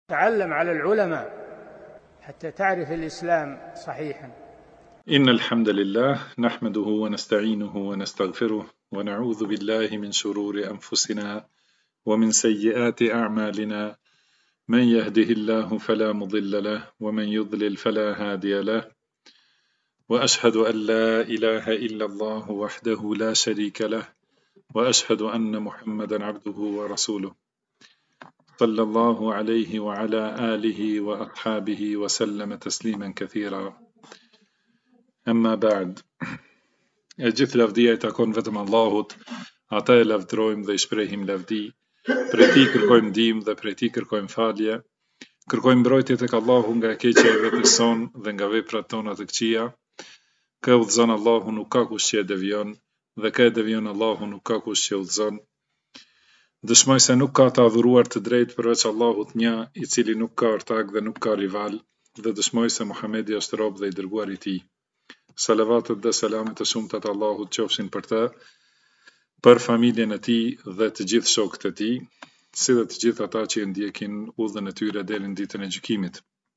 تعلم على العلماء حتى تعرف الإسلام صحيحا. إن الحمد لله نحمده ونستعينه ونستغفره ونعوذ بالله من شرور أنفسنا ومن سيئات أعمالنا، من يهده الله فلا مضل له ومن يضلل فلا هادي له، وأشهد أن لا إله إلا الله وحده لا شريك له، وأشهد أن محمدا عبده ورسوله صلى الله عليه وعلى آله وأصحابه وسلم تسليما كثيرا. أما بعد, gjithë lavdia I takon vetëm Allahut, ata e lavdrojmë dhe I shprehim lavdi, prej Tij kërkojmë ndihmë dhe prej Tij kërkojmë falje, kërkojmë mbrojtje tek Allahu nga e keqja e vetes son dhe nga veprat tona të këqija. Kë udhëzon Allahu nuk ka kush që e devion, dhe kë e devion Allahu nuk ka kush që udhëzon. Dëshmoj se nuk ka të adhuruar të drejtë përveç Allahut një, I cili nuk ka ortak dhe nuk ka rival, dhe dëshmoj se Muhamedi është rob dhe I dërguar I Tij. Salavatet dhe selamet e shumta të Allahut qofshin për të, për familjen e tij dhe të gjithë shokët e tij, si dhe të gjithë ata që I ndjekin udhën e tyre deri në ditën e gjykimit.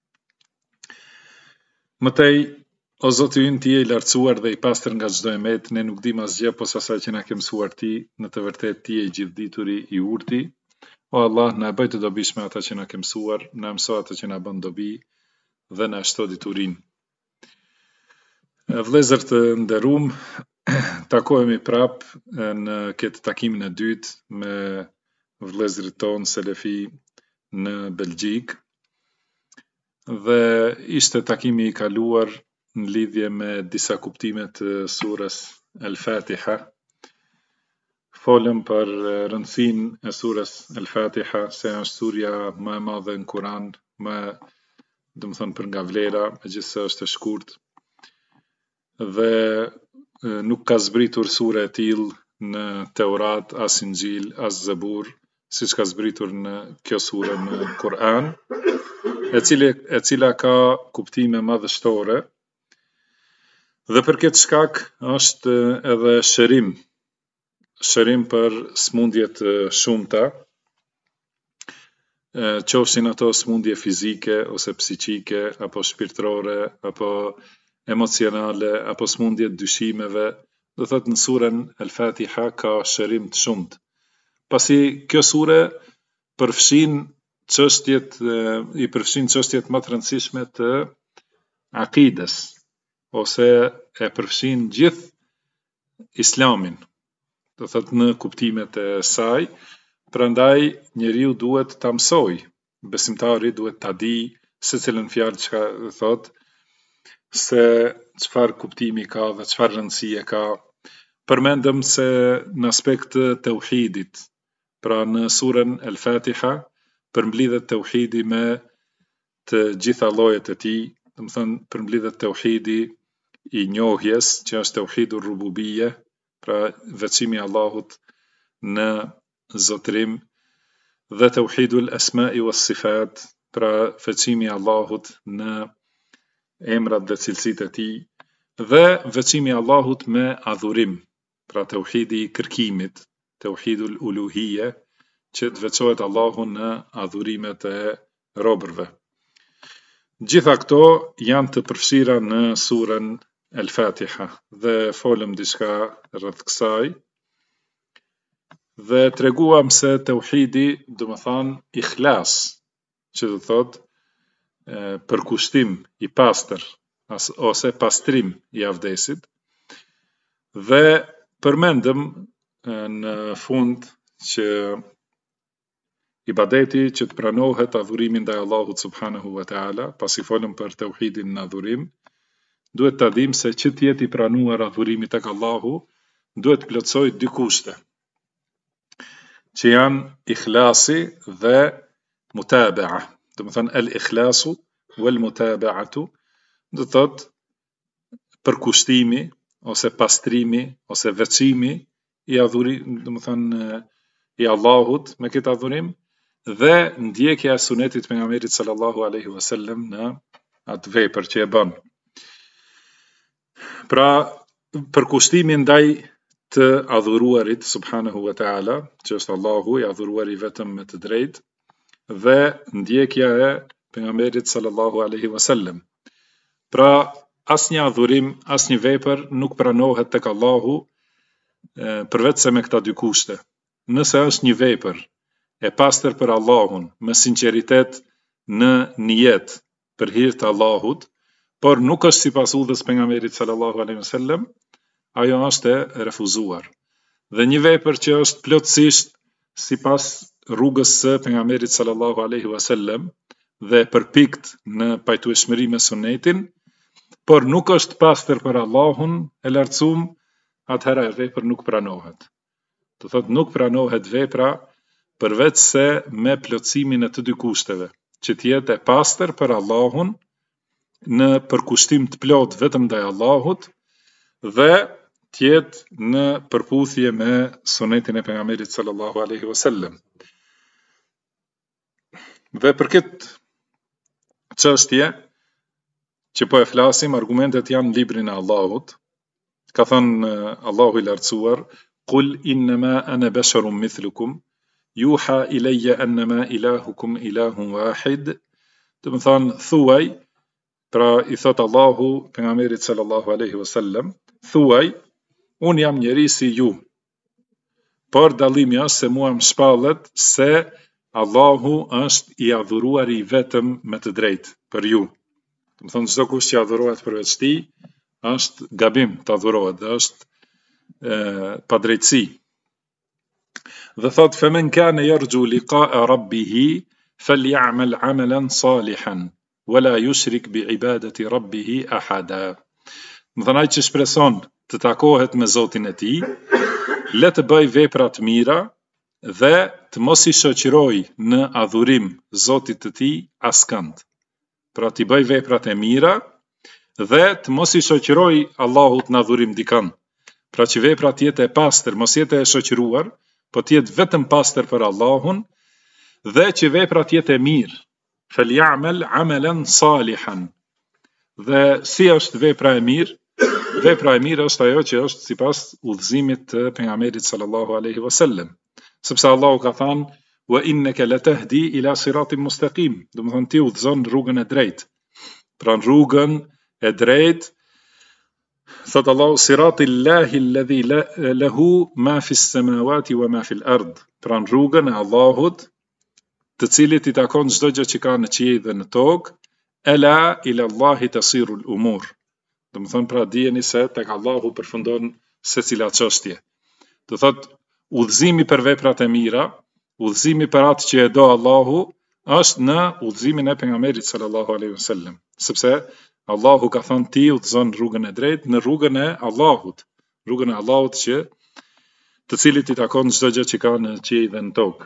Mëtej, o Zoti ynë, Ti je I lartësuar dhe I pastër nga çdo emet, ne nuk dim asgjë posa asaj që na ke mësuar Ti, në të vërtetë Ti je I gjithdituri, I urti. O Allah, na bëj të dobishme ata që na ke mësuar, na mëso ata që na bën dobi dhe na shto diturinë. Vëllezër të nderuam, takohemi prap në këtë takimin e dytë me vëllezërit tonë Selefi në Belgjik, dhe ishte takimi I kaluar në lidhje me disa kuptime të surës Al-Fatiha. Folëm për rëndësinë e surës Al-Fatiha, se është surja më e madhe në Kur'an, për nga vlera, megjithëse është e shkurtë, dhe nuk ka zbritur sure e tillë në Teurat, as Injil, as Zabur, siç ka zbritur në kjo sure në Kur'an, e cila ka kuptime madhështore, dhe për këtë shkak është edhe shërim për smundje të shumta, qofshin ato smundje fizike ose psiqike, apo shpirtërore, apo emocionale, apo smundje të dyshimeve. Do thot në surën Al-Fatiha ka shërim të shumt. Pasi kjo sure I përfshin çështjet më të rëndësishme të akides, ose e përfshin gjithë Islamin, do thot në kuptimet e saj. Prandaj njeriu duhet ta mësoj, besimtari duhet ta di secilën fjalë çka thot, se çfarë kuptimi ka dhe çfarë rëndësie ka. Përmendëm se në aspekt të tauhidit, pra në surën Al-Fatiha, përmblidhet tauhidi me të gjitha llojet e tij, përmblidhet tauhidi I njohjes, që është tauhidul rububie, pra veçimi I Allahut në zotërim, dhe tauhidul asma'i was sifat, pra veçimi I Allahut në emrat dhe cilësitë e tij, dhe veçimi I Allahut me adhurim, pra tauhidi I kërkimit, tauhidul uluhie, që të veçohet Allahu në adhurimet e robërve. Gjitha këto janë të përfshira në surën Al-Fatiha, dhe folëm diçka rreth kësaj, dhe treguam se tauhidi do të thonë ikhlas, që do thot përkushtim I pastër, ose pastrim I avdesit, dhe përmendëm në fund që ibadeti që të pranohet adhurimin ndaj Allahut subhanahu wa taala, pasi folëm për tauhidin në adhurim, duhet ta dim se që të jetë I pranuar adhurimi tek Allahu, duhet plotësoj dy kushte, që janë ikhlasi dhe mutaba'a. Do të thonë al-ikhlasu wal mutaba'atu, do thot përkushtimi ose pastrimi ose veçimi I adhurimit, do të thonë I Allahut me këtë adhurim, dhe ndjekja e sunetit pejgamberit sallallahu alaihi wasallam në atë vepër që e bën. Pra, përkushtimi ndaj të adhuruarit subhanahu wa taala, që është Allahu I adhuruari vetëm me të drejtë, dhe ndjekja e pejgamberit sallallahu alaihi wasallam. Pra asnjë adhurim, asnjë vepër nuk pranohet tek Allahu përveç se me këta dy kushte. Nëse është një vepër e pastër për Allahun, me sinqeritet në nijet për hir të Allahut, por nuk është sipas udhës pejgamberit sallallahu alaihi wasallam, ajo është e refuzuar. Dhe një vepër që është plotësisht sipas rrugës së pejgamberit sallallahu alaihi wasallam dhe përpikt në pajtueshmëri me sunetin, por nuk është pastër për Allahun e lartësuar, atëherë e vepër nuk pranohet. Do thotë nuk pranohet vepra përveç se me plotësimin e të dy kushteve, që të jetë e pastër për Allahun në përkushtim të plot vetëm ndaj Allahut dhe të jetë në përputhje me sunetin e pejgamberit sallallahu alaihi wasallam. Dhe për këtë çështje që po e flasim, argumentet janë në librin e Allahut. Ka thënë Allahu i lartësuar: "Qul innama ana basharun mithlukum, yuha ilayya annama ilahukum ilahun wahid." Do të thonë thuaj, pra i thot Allahu pejgamberit sallallahu alaihi wasallam, thuaj, un jam njeri si ju, por dallimi është se mua më shpallet se Allahu është i adhuruari i vetëm me të drejtë për ju. Do të thonë çdo kush që adhurohet përveç tij është gabim të adhurohet dhe është pa drejtësi. Dhe thot femen kana yarju liqa'a rabbih faly'amal 'amalan salihan wala yushrik bi'ibadati rabbih ahada. Do thonë ai që shpreson të takohet me Zotin e tij, le të bëj vepra të mira dhe të mos i shoqëroj në adhurim Zotit të tij askënd. Pra t'i bëj veprat e mira dhe të mos i shoqëroj Allahut në adhurim dikën. Pra që veprat jetë e pastër, mos jetë e shoqëruar, po të jetë vetëm pastër për Allahun dhe që veprat jetë e mirë. Faly'amal 'amalan salihan. Dhe si është vepra e mirë? Vepra e mirë është ajo që është sipas udhëzimit të pejgamberit sallallahu alaihi wasallam. Sepse Allahu ka thënë: "Wa innaka latahdi ila siratin mustaqim." Do të thonë ti udhëzon rrugën e drejtë. Pra në rrugën e drejtë, thot Allahu: "Siratillahi alladhi lahu ma fis samawati wa ma fil ard." Pra në rrugën e Allahut, të cilit i takon çdo gjë që ka në qiell dhe në tokë, ela ila Allahi tasirul umur. Do të thonë pra dijeni se tek Allahu përfundon secila çështje. Do thot udhëzimi për veprat e mira, udhëzimi për atë që e do Allahu, është në udhëzimin e pejgamberit sallallahu alaihi wasallam. Sepse Allahu ka thënë ti udhëzon rrugën e drejtë në rrugën e Allahut, rrugën e Allahut që të cilit i takon çdo gjë që ka në qiell dhe në tokë.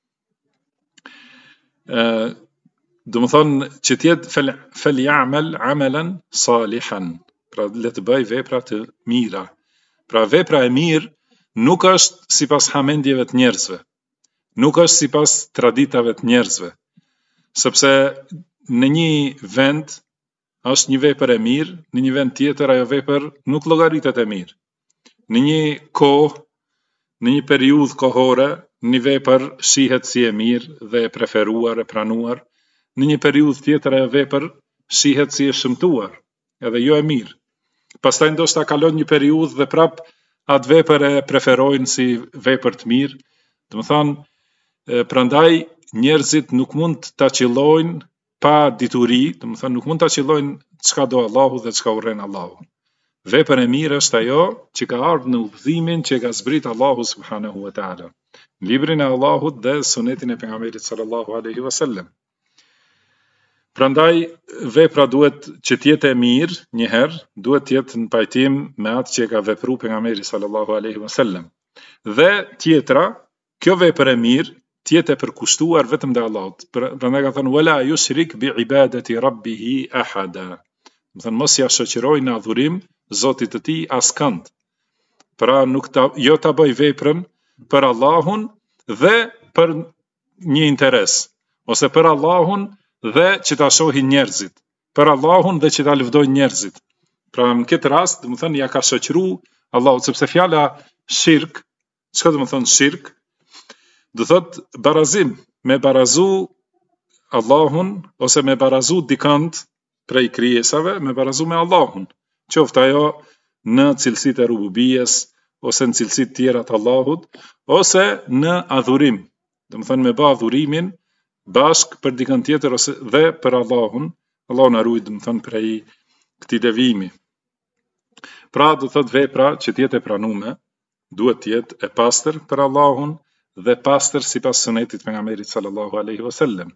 Do të thonë që të jetë faly'amal 'amalan salihan. Pra le të bëj vepra të mira. Pra vepra e mirë nuk është sipas hamendjeve të njerëzve. Nuk është sipas traditave të njerëzve. Sepse në një vend është një vepër e mirë, në një vend tjetër ajo vepër nuk llogaritet e mirë. Në një kohë, në një periudhë kohore, një vepër shihet si e mirë dhe e preferuar, e pranuar. Në një periudhë tjetër ajo vepër shihet si e shëmtuar, edhe jo e mirë. Pastaj ndoshta kalon një periudhë dhe prap atë vepër e preferojnë si vepër të mirë. Do të thonë, prandaj njerëzit nuk mund ta qillojnë pa dituri, do të thonë nuk mund ta qillojnë çka do Allahu dhe çka urren Allahu. Vepër e mirë është ajo që ka ardhur në udhëzimin që ka zbrit Allahu subhanahu wa taala. Në librin e Allahut dhe sunetin e pejgamberit sallallahu alaihi wasallam. Prandaj vepra duhet që të jetë e mirë, një herë, duhet të jetë në pajtim me atë që ka vepruar pejgamberi sallallahu alaihi wasallam. Dhe tjetra, kjo vepër e mirë të jetë e përkushtuar vetëm te Allahu. Prandaj ka thënë wala yushrik bi ibadati rabbih ahada. Do të thonë mos ia shoqëroj në adhurim Zotit të tij askënd. Pra nuk jo ta bëj veprën për Allahun dhe për një interes, ose për Allahun dhe që ta shohin njerëzit, për Allahun dhe që ta lëvdojnë njerëzit. Pra në këtë rast, do të thonë ja ka shoqëruar Allahu, sepse fjala shirk, çka do të thonë shirk? Do thot barazim, me barazu Allahun ose me barazu dikant prej krijesave, me barazu me Allahun, qoftë ajo në cilësitë e rububijes, ose në cilësitë tjera të Allahut, ose në adhurim, do të thënë me bë adhurimin bashk për dikant tjetër ose dhe për Allahun. Allahu na ruaj, do të thënë prej këtij devijimi. Pra do thot vepra që të jetë e pranume, duhet të jetë e pastër për Allahun dhe pastër sipas sunetit të pejgamberit sallallahu alaihi wasallam.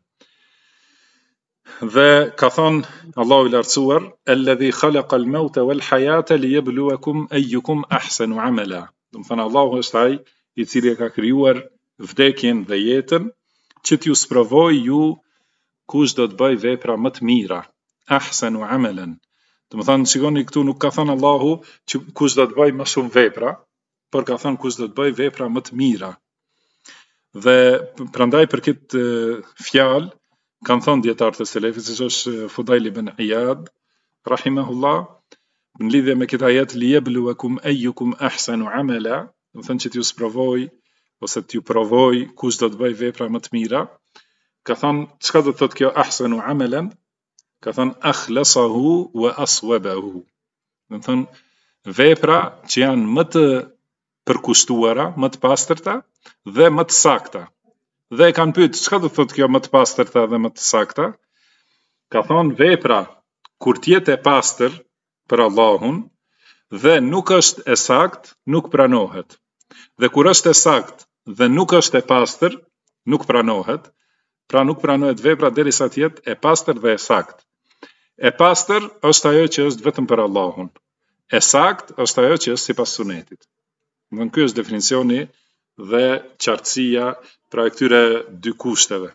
Dhe ka thonë Allahu i lartësuar, alladhi khalaqa al-mauta wal hayata liyabluwakum ayyukum ahsanu amala. Do të thënë Allahu është ai i cili ka krijuar vdekjen dhe jetën që t'ju sprovoj ju kush do të bëj vepra më të mira. Ahsanu amalan. Do të thënë shikoni këtu nuk ka thënë Allahu që kush do të bëj më shumë vepra, por ka thënë kush do të bëj vepra më të mira. Dhe prandaj për këtë fjalë kanë thënë dietarët e selefit, siç është Fudail ibn Iyad rahimahullah, në lidhje me këtë ajet liyabluwakum ayyukum ahsanu amala, do të thënë që t'ju sprovoj ose t'ju provoj kush do të bëj vepra më të mira. Ka thënë çka do të thotë kjo ahsanu amalan? Ka thënë akhlasahu wa aswabahu. Do të thënë vepra që janë më të përkushtuara, më të pastërta dhe më të sakta. Dhe e kanë pyet çka do të thotë kjo më të pastërta dhe më të sakta? Ka thonë vepra kur të jetë e pastër për Allahun dhe nuk është e sakt, nuk pranohet. Dhe kur është e sakt dhe nuk është e pastër, nuk pranohet. Pra nuk pranohet vepra derisa të jetë e pastër dhe e sakt. E pastër është ajo që është vetëm për Allahun. E sakt është ajo që është sipas sunetit. Dhe ky është definicioni dhe qartësia pra e këtyre dy kushteve.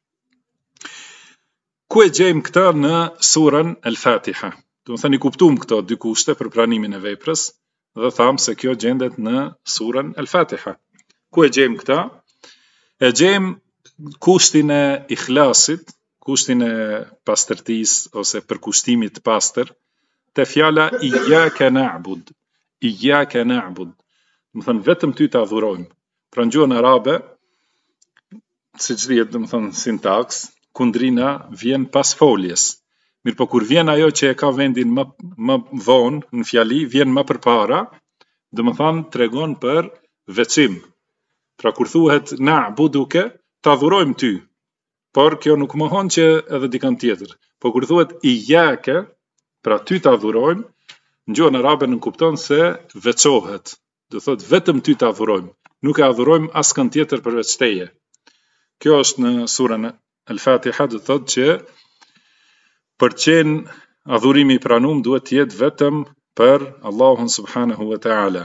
Ku e gjejmë këtë në surën Al-Fatiha? Do të thënë i kuptuam këto dy kushte për pranimin e veprës dhe thamë se kjo gjendet në surën Al-Fatiha. Ku e gjejmë këta? E gjejmë kushtin e ikhlasit, kushtin e pastërtisë ose përkushtimit të pastër, te fjala iyyaka na'bud. Iyyaka na'bud. Do të thënë vetëm ty të adhurojmë. Pra në gjuhën arabe, siç dihet, do të thënë sintaks, kundrina vjen pas foljes. Mirë po kur vjen ajo që e ka vendin më vonë në fjali, vjen më përpara, do të thënë tregon për veçim. Pra kur thuhet na'buduke, të adhurojmë ty. Por kjo nuk mohon që edhe dikant tjetër. Po kur thuhet iyyaka, pra ty të adhurojmë, në gjuhën arabe nuk kupton se veçohet. Do thot vetëm ty të adhurojmë, nuk e adhurojmë askën tjetër përveç teje. Kjo është në surën Al-Fatiha, do thot që për qenë adhurimi i pranum duhet të jetë vetëm për Allahun subhanahu wa ta'ala.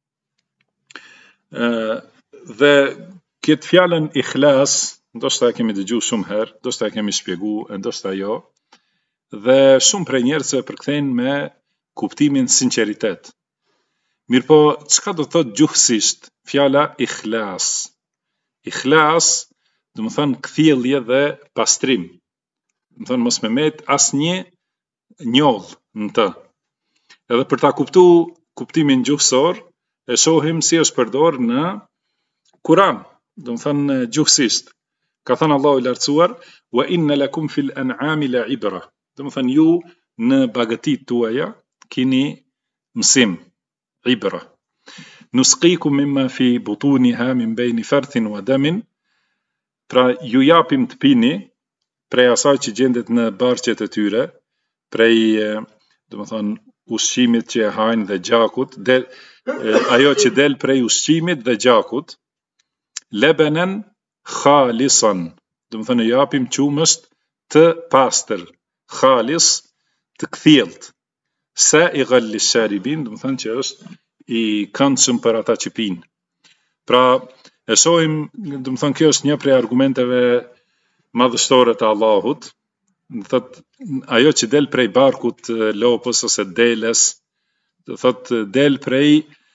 Dhe këtë fjalën ikhlas, ndoshta e kemi dëgjuar shumë herë, ndoshta e kemi shpjeguar, ndoshta jo. Dhe shumë prej njerëzve përkthejnë me kuptimin sinqeritet. Mirë po, çka do thot gjuhësisht fjala ikhlas? Ikhlas, do të thënë kthjellje dhe pastrim. Do të thënë mos me met asnjë njoll në të. Edhe për ta kuptuar kuptimin gjuhësor, e shohim si është përdor në Kur'an, do të thënë gjuhësisht. Ka thënë Allahu i lartësuar, wa inna lakum fil an'ami la'ibra. Do të thënë ju në bagëtit tuaja keni mësim, ibra. Nusqikum mimma fi butuniha min bayni farthin wa damin. Pra ju japim të pini prej asaj që gjendet në barqet e tyre, prej, do të thënë, ushqimit që e hajnë dhe gjakut, ajo që del prej ushqimit dhe gjakut, lebanan khalisan. Do të thënë japim qumësht të pastër, khalis, të kthjellt. Sa'igan lish-sharibin, do të thënë që është i këndshëm për ata që pinë. Pra, e shohim, do të thënë kjo është një prej argumenteve madhështore të Allahut. Do thotë ajo që del prej barkut lopës ose deles, do thotë del prej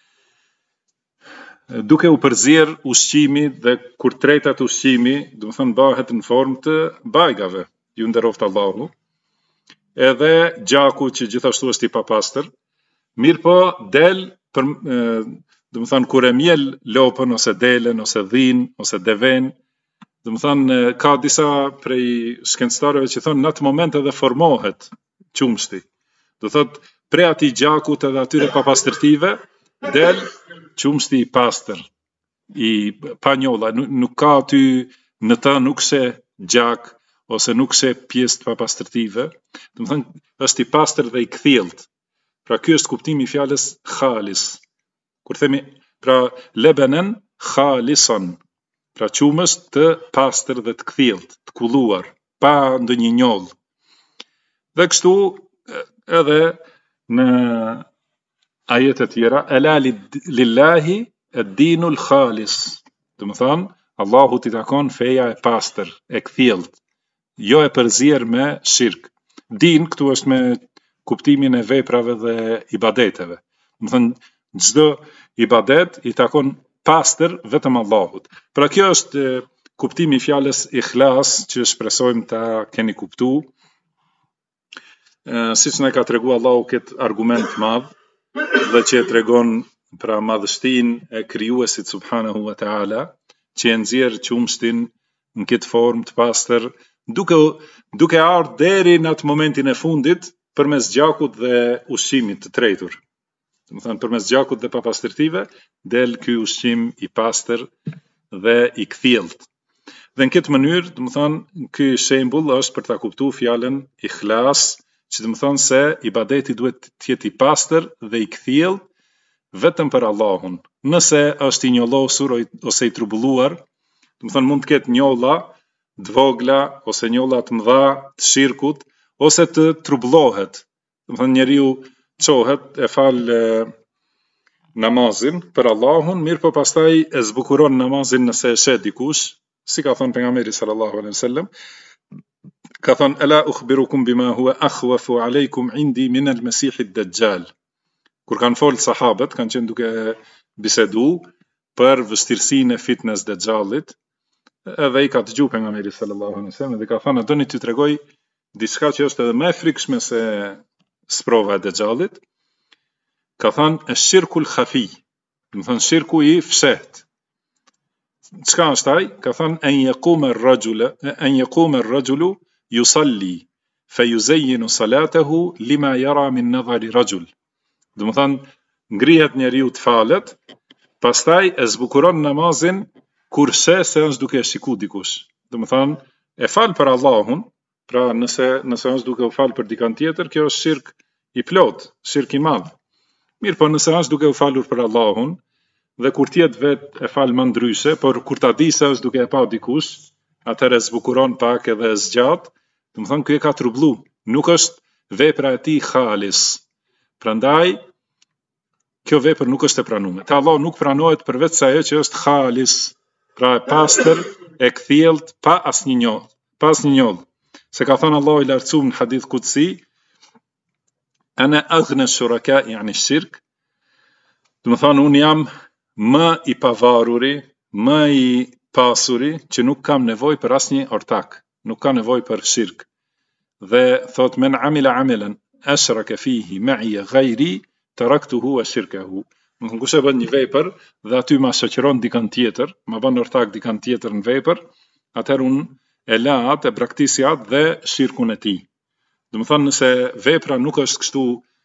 duke u përzier ushqimi dhe kur tretat ushqimi, do të thënë bëhet në formë të bajgave, ju nderoft Allahu. Edhe gjaku që gjithashtu është i papastër, mirë po del për, do të thënë kur e mjel lopën ose delen ose dhin ose deven, Domethënë ka disa prej shkencëtarëve që thonë në atë moment edhe formohet qumshti. Do thotë prej atij gjakut edhe atyre papastërtive del qumshti i pastër, i pa njolla, nuk ka aty në të nuk se gjak ose nuk se pjesë të papastërtive. Domethënë është i pastër dhe i kthjellët. Pra ky është kuptimi i fjalës khalis. Kur themi pra lebenen khalisan, pra qumësht të pastër dhe të kthjellët, të kulluar, pa ndonjë njollë. Dhe kështu edhe në ajete tjera, ela lillahi ad-dinul khalis. Domethënë Allahut i takon feja e pastër, e kthjellët, jo e përzier me shirk. Din këtu është me kuptimin e veprave dhe ibadeteve. Domethënë çdo ibadet i takon pastër vetëm Allahut. Pra kjo është kuptimi i fjalës ikhlas që shpresojmë ta keni kuptuar. Siç na ka treguar Allahu këtë argument madh dhe që e tregon pra madhështinë e krijuesit subhanahu wa taala, që e nxjerr qumshtin në këtë formë të pastër, duke ardhur deri në atë momentin e fundit përmes gjakut dhe ushqimit të tretur. Domethënë përmes gjakut dhe papastërtive del ky ushqim i pastër dhe i kthjellët. Dhe në këtë mënyrë, domethënë ky shembull është për ta kuptuar fjalën ikhlas, që domethënë se ibadeti duhet të jetë i pastër dhe i kthjellët vetëm për Allahun. Nëse është i njollosur ose i trubulluar, domethënë mund të ketë njolla të vogla ose njolla të mëdha të shirkut ose të trubullohet. Domethënë njeriu çohet e fal namazin për Allahun, mirë po pastaj e zbukuron namazin nëse e sheh dikush, si ka thënë pejgamberi sallallahu alaihi wasallam, ka thënë ela ukhbirukum bima huwa akhwafu alaykum indi min al-masih ad-dajjal. Kur kanë folë sahabët, kanë qenë duke bisedu për vështirësinë e fitnes Dajjalit, edhe i ka dëgjuar pejgamberi sallallahu alaihi wasallam dhe ka thënë a doni t'ju tregoj diçka që është edhe më e frikshme se sprova e Dajjalit. Ka thënë ash-shirkul khafi, do të thënë shirku i fshehtë. Çka është ai? Ka thënë an yaquma ar-rajulu yusalli fayuzayyinu salatahu lima yara min nadhari rajul. Do të thënë ngrihet njeriu të falet, pastaj e zbukuron namazin kur sheh se është duke shikuar dikush. Do të thënë e fal për Allahun, pra nëse është duke u fal për dikant tjetër, kjo është shirk i plot, shirk i madh. Mirë, po nëse është duke u falur për Allahun dhe kur tjetë vet e fal më ndryshe, por kur ta di se është duke e pa dikush, atëherë zbukuron pak edhe zgjat, do të thënë ky e ka trublu, nuk është vepra e tij khalis. Prandaj kjo vepër nuk është e pranuar. Te Allahu nuk pranohet përveç se ajo që është khalis, pra e pastër, e kthjellët, pa asnjë njollë. Se ka thënë Allahu i lartësuar në hadith kutsi, ana aghna shuraka yani shirk, do të thënë unë jam më i pavaruri, më i pasuri që nuk kam nevojë për asnjë ortak, nuk kam nevojë për shirk. Dhe thot men amila amalan ashraka fihi ma'i ghayri taraktuhu wa shirkahu. Nuk kush e bën një vepër dhe aty ma shoqëron dikant tjetër, ma bën ortak dikant tjetër në vepër, atëherë unë e la atë, e praktisi atë dhe shirkun e tij. Do të thënë nëse vepra nuk është kështu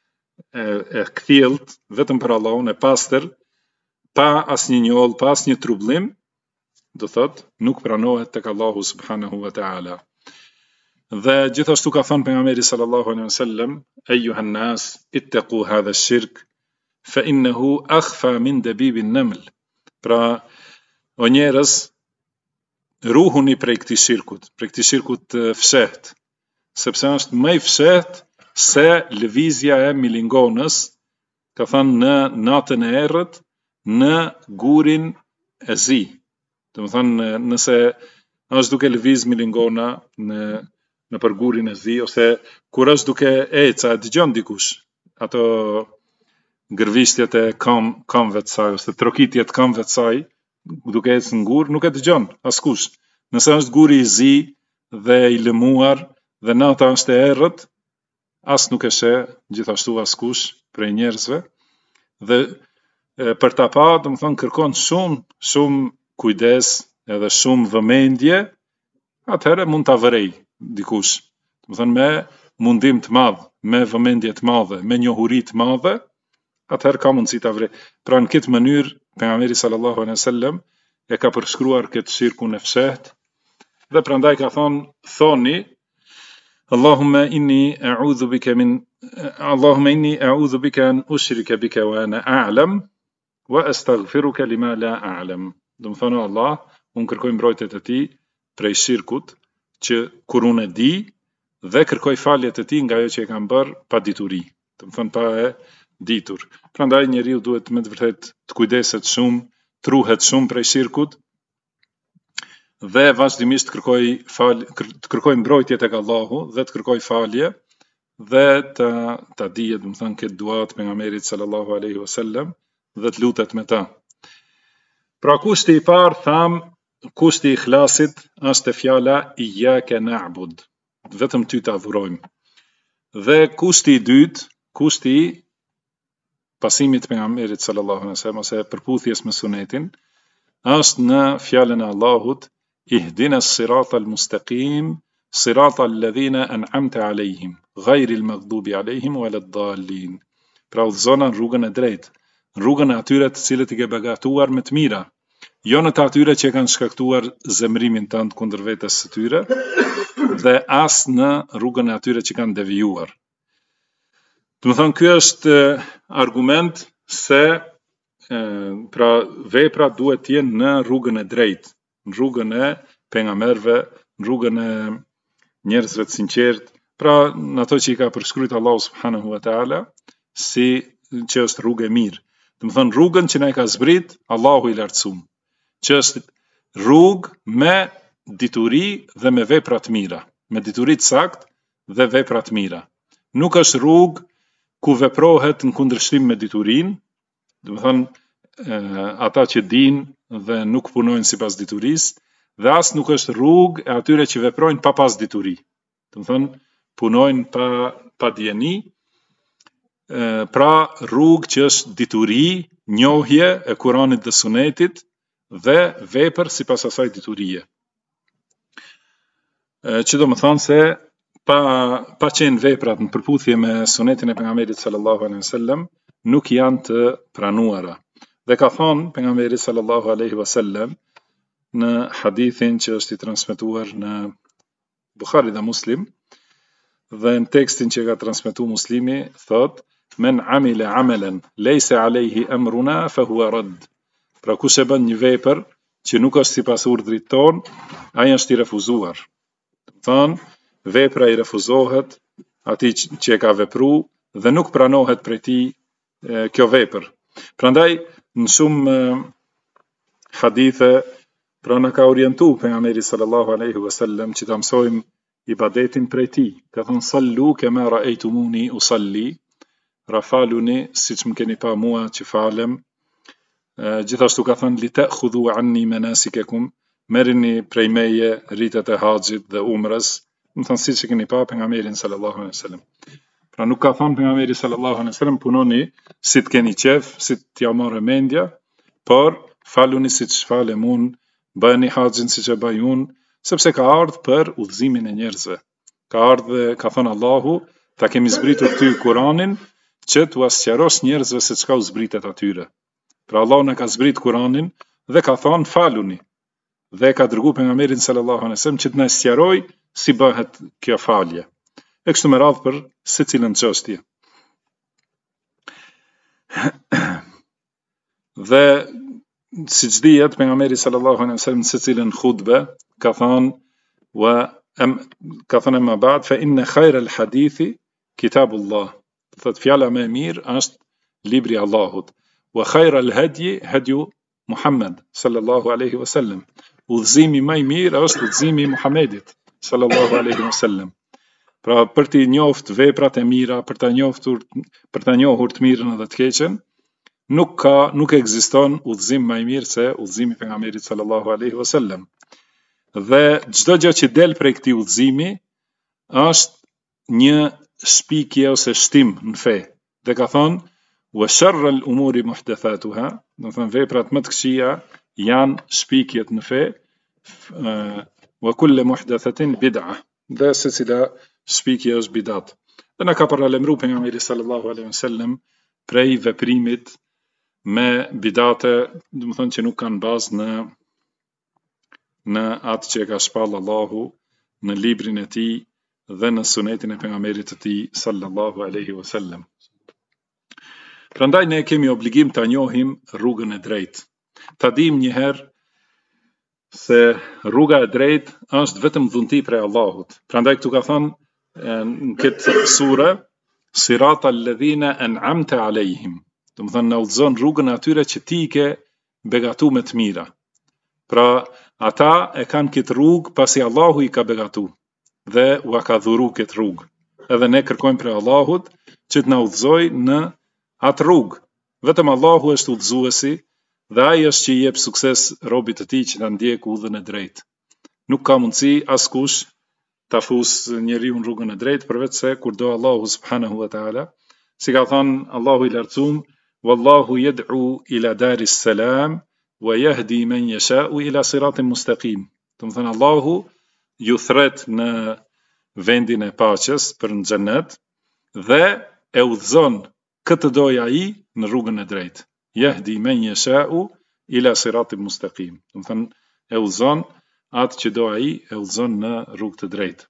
e kthjellët vetëm për Allahun, e pastër, pa asnjë njollë, pa asnjë trublim, do thot nuk pranohet tek Allahu subhanahu wa taala. Dhe gjithashtu ka thënë pejgamberi sallallahu alaihi wasallam, ayyuhan nas ittaqu hadha ash-shirk fa innahu akhfa min dabib an-naml. Pra o njerëz, ruhuni prej këtij shirkut të fshehtë, sepse është më i fshehtë se lëvizja e milingonës, ka thënë në natën e errët, në gurin e zi. Do të thënë nëse është duke lëviz milingona në për gurin e zi, ose kur është duke eca, dëgjon dikush ato gërvishtjet e kamve të saj, ose trokitjet të kamve të saj, duke ecë në gur, nuk e dëgjon askush. Nëse është guri i zi dhe i lëmuar dhe nata është e errët, as nuk e sheh gjithashtu askush prej njerëzve. Dhe për ta pa, do të thonë kërkon shumë kujdes edhe shumë vëmendje, atëherë mund ta vërej dikush. Do të thënë me mundim të madh, me vëmendje të madhe, me njohuri të madhe, atëherë ka mundësi ta vërej. Pra në këtë mënyrë pejgamberi sallallahu alaihi wasallam e ka përshkruar këtë shirkun e fshehtë dhe prandaj ka thoni Allahumma inni a'udhu bika an ushrika bika wa ana a'lam wa astaghfiruka lima la a'lam. Do të thonë Allah, unë kërkoj mbrojtje të ti prej shirkut që kur unë e di dhe kërkoj falje të ti nga ajo që e kam bërë pa dituri. Do të thonë pa e ditur. Prandaj njeriu duhet me të vërtet të kujdeset shumë, truhet shumë prej shirkut dhe vazhdimisht të kërkoj mbrojtje tek Allahu dhe të kërkoj falje dhe ta dihet, do të thonë këtë dua të pejgamberit sallallahu alaihi wasallam dhe të lutet me ta. Pra kushti i parë kushti i ikhlasit është fjala iyyaka na'bud, vetëm ty të adhurojmë. Dhe kushti i dytë, kushti i pasimit pejgamberit sallallahu alaihi wasallam ose përputhjes me sunetin, është në fjalën e Allahut ihdina as-sirata al-mustaqim sirata alladhina an'amta alejhim ghayri al-maghdubi alejhim wala ad-dallin. Pra udhëzona rrugën e drejtë, rrugën e atyre të cilët i ke begatuar me të mira, jo në të atyre që kanë shkaktuar zemrimin tënd kundër vetes së tyre dhe as në rrugën e atyre që kanë devijuar. Do të thonë ky është argument se pra vepra duhet të jenë në rrugën e drejtë, në rrugën e pejgamberëve, në rrugën e njerëzve të sinqertë, pra në ato që i ka përshkruajtur Allahu subhanahu wa taala si që është rrugë e mirë. Do të thonë rrugën që na i ka zbrit Allahu i lartësuar, që është rrugë me dituri dhe me vepra të mira, me dituri të saktë dhe vepra të mira. Nuk është rrugë ku veprohet në kundërshtim me diturinë, do të thonë ata që dinë dhe nuk punojnë sipas diturisë, dhe as nuk është rrugë e atyre që veprojnë pa pas dituri. Do të thonë punojnë pa dijeni, pra rrugë që është dituri, njohje e Kuranit dhe Sunetit dhe vepër sipas asaj diturie. Që do më thonë se pa qenë veprat në përputhje me sunetin e pejgamberit sallallahu alaihi wasallam nuk janë të pranuara. Dhe ka thonë pejgamberi sallallahu alaihi wasallam në hadithin që është i transmetuar në Bukhari dhe Muslim, dhe në tekstin që ka transmetuar Muslimi thot men amila amalan laysa alayhi amruna fa huwa radd. Pra kush e bën një vepër që nuk është sipas urdhrit ton, ai është i refuzuar. Thonë, vepra i refuzohet atij që e ka vepruar dhe nuk pranohet prej tij kjo vepër. Prandaj në shumë hadithe pra na ka orientuar pejgamberi sallallahu alaihi wasallam që ta mësojmë ibadetin prej tij. Ka thonë sallu kama ra'aytumuni usalli, ra faluni siç më keni pa mua që falem. Gjithashtu ka thënë li ta'khudhu anni manasikakum, merrni prej meje ritet e haxhit dhe umrës, do të thonë siç e keni pa pejgamberin sallallahu alaihi wasallam. Pra nuk ka thënë pejgamberi sallallahu alaihi wasallam punoni si të keni qef, si t'ja marrë mendja, por faluni siç falem unë, bëni haxhin siç e bëj unë, sepse ka ardhur për udhëzimin e njerëzve. Ka ardhur dhe ka thënë Allahu, ta kemi zbritur ty Kur'anin që t'u sqarosh njerëzve se çka u zbritet atyre. Pra Allahu na ka zbrit Kur'anin dhe ka thonë faluni. Dhe ka dërguar pejgamberin sallallahu alaihi wasallam që të na sqaroj si bëhet kjo falje. E kështu me radhë për secilën çështje. Dhe siç dihet pejgamberi sallallahu alaihi wasallam në secilën hutbe ka thënë ma ba'd fa inna khayra al-hadithi kitabullah. Thot fjala më e mirë është libri i Allahut. Wa khayra al-hadyi hadyu Muhammad sallallahu alaihi wasallam. Udhëzimi më i mirë është udhëzimi i Muhamedit sallallahu alaihi wasallam. Pra për të njoft veprat e mira, për ta njohur të mirën dhe të keqen, nuk ekziston udhëzim më i mirë se udhëzimi i pejgamberit sallallahu alaihi wasallam. Dhe çdo gjë që del prej këtij udhëzimi është një shpikje ose shtim në fe. Dhe ka thonë wa sharra al-umuri muhdathatuha, do të thonë veprat më të këqija janë shpikjet në fe, wa kulle muhdathatin bid'a, dhe se cila shpikje është bidat. Dhe na ka paralajmëruar pejgamberi sallallahu alaihi wasallam prej veprimit me bidate, do të thonë që nuk kanë bazë në atë që e ka shpall Allahu në librin e tij dhe në sunetin e pejgamberit të tij sallallahu alaihi wasallam. Prandaj ne kemi obligim ta njohim rrugën e drejtë. Ta dim njëherë se rruga e drejtë është vetëm dhunti prej Allahut. Prandaj këtu ka thënë në këtë sure, sirata alladhina an'amta alejhim. Do të thonë na udhëzon rrugën e atyre që ti ke begatuar me të mira. Pra ata e kanë këtë rrugë pasi Allahu i ka begatu dhe u ka dhuru këtë rrugë. Edhe ne kërkojmë prej Allahut që të na udhëzoj në atë rrugë. Vetëm Allahu është udhëzuesi dhe ai është që i jep sukses robit të tij që ta ndjek udhën e drejtë. Nuk ka mundësi askush ta fus njeriu në rrugën e drejtë përveç se kur do Allahu subhanahu wa taala. Si ka thënë Allahu i lartësuar, wallahu yad'u ila daris salam wa yahdi man yasha'u ila siratin mustaqim. Do të thënë Allahu ju thret në vendin e paqes për në xhenet dhe e udhëzon këtë doj ai në rrugën e drejtë. Yahdi man yasha'u ila siratin mustaqim. Do të thënë e udhëzon atë që do ai, e udhëzon në rrugë të drejtë.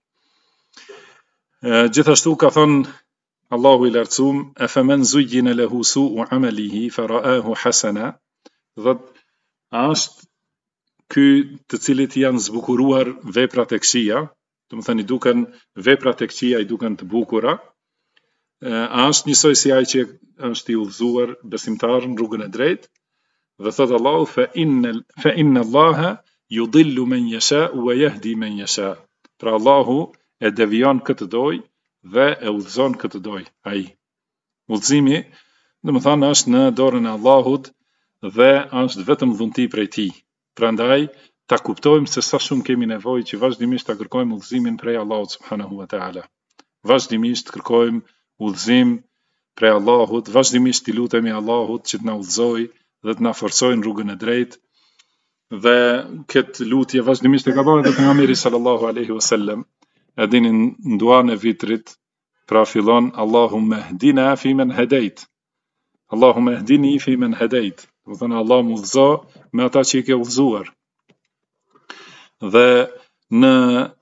Gjithashtu ka thënë Allahu i lartësuar, afaman zuyyina lahu su'u 'amalihi fara'ahu hasana. Do të është ky të cilit janë zbukuruar veprat e këqija, do të thënë i duken veprat e këqija i duken të bukura, është njësoj si ai që është i udhëzuar besimtar në rrugën e drejtë, dhe thot Allahu fa inna Allaha yudillu man yasha wa yahdi man yasha. Pra Allahu e devijon këtë doj dhe e udhëzon këtë doj ai. Udhëzimi, do të thonë, është në dorën e Allahut dhe është vetëm dhunti prej tij. Prandaj ta kuptojmë se sa shumë kemi nevojë që vazhdimisht ta kërkojmë udhëzimin prej Allahut subhanahu wa taala. Vazhdimisht kërkojmë udhëzim prej Allahut, vazhdimisht i lutemi Allahut që të na udhëzojë dhe të na forcojë në rrugën e drejtë. Dhe këtë lutje vazhdimisht e ka bërë edhe pejgamberi sallallahu alaihi wasallam. E dini në duan e vitrit, pra fillon Allahumma hdina fi men hedejt. Allahumma hdini fi men hedejt. Do thënë Allah më udhëzo me ata që i ke udhëzuar. Dhe në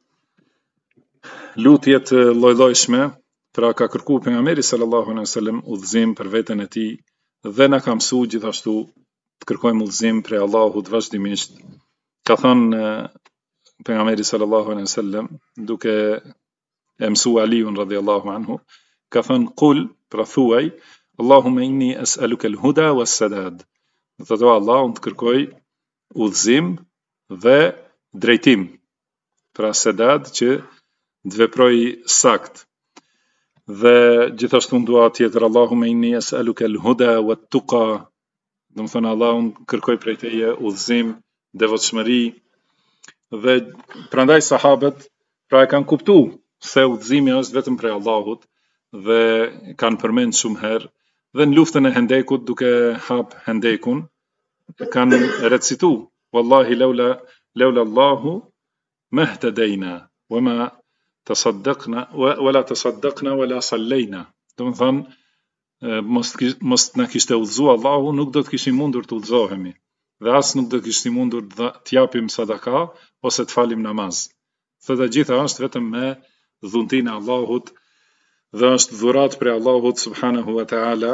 lutjet lloj-llojshme, pra ka kërku pejgamberi sallallahu alaihi wasallam udhëzim për veten e tij dhe na ka mësuar gjithashtu të kërkojmë udhëzim prej Allahut vazhdimisht. Ka thënë pejgamberi sallallahu alaihi wasallam duke e mësuar Aliun radhiyallahu anhu, ka thënë qul, pra thuaj, Allahumma inni as'aluka al-huda was-sadad. Do të thotë Allah, unë të kërkoj udhëzim dhe drejtim. Pra sadad që të veproj sakt. Dhe gjithashtu në dua tjetër, Allahumma inni as'aluka al-huda wat-tuqa. Do të thonë Allah, unë kërkoj prej teje udhëzim, devotshmëri. Dhe prandaj sahabët pra e kanë kuptuar se udhëzimi është vetëm prej Allahut dhe kanë përmend shumë herë dhe në luftën e Hendekut duke hap Hendekun kanë recituar wallahi laula Allahu mahtadayna wama tasaddaqna wala tasaddaqna wala sallayna. Do të thonë mos na kishte udhëzuar Allahu nuk do të kishim mundur të udhëzohemi dhe as nuk do të kishim mundur të japim sadaka ose të falim namaz. Thotë gjitha është vetëm me dhuntinë e Allahut dhe është dhurat prej Allahut subhanahu wa taala,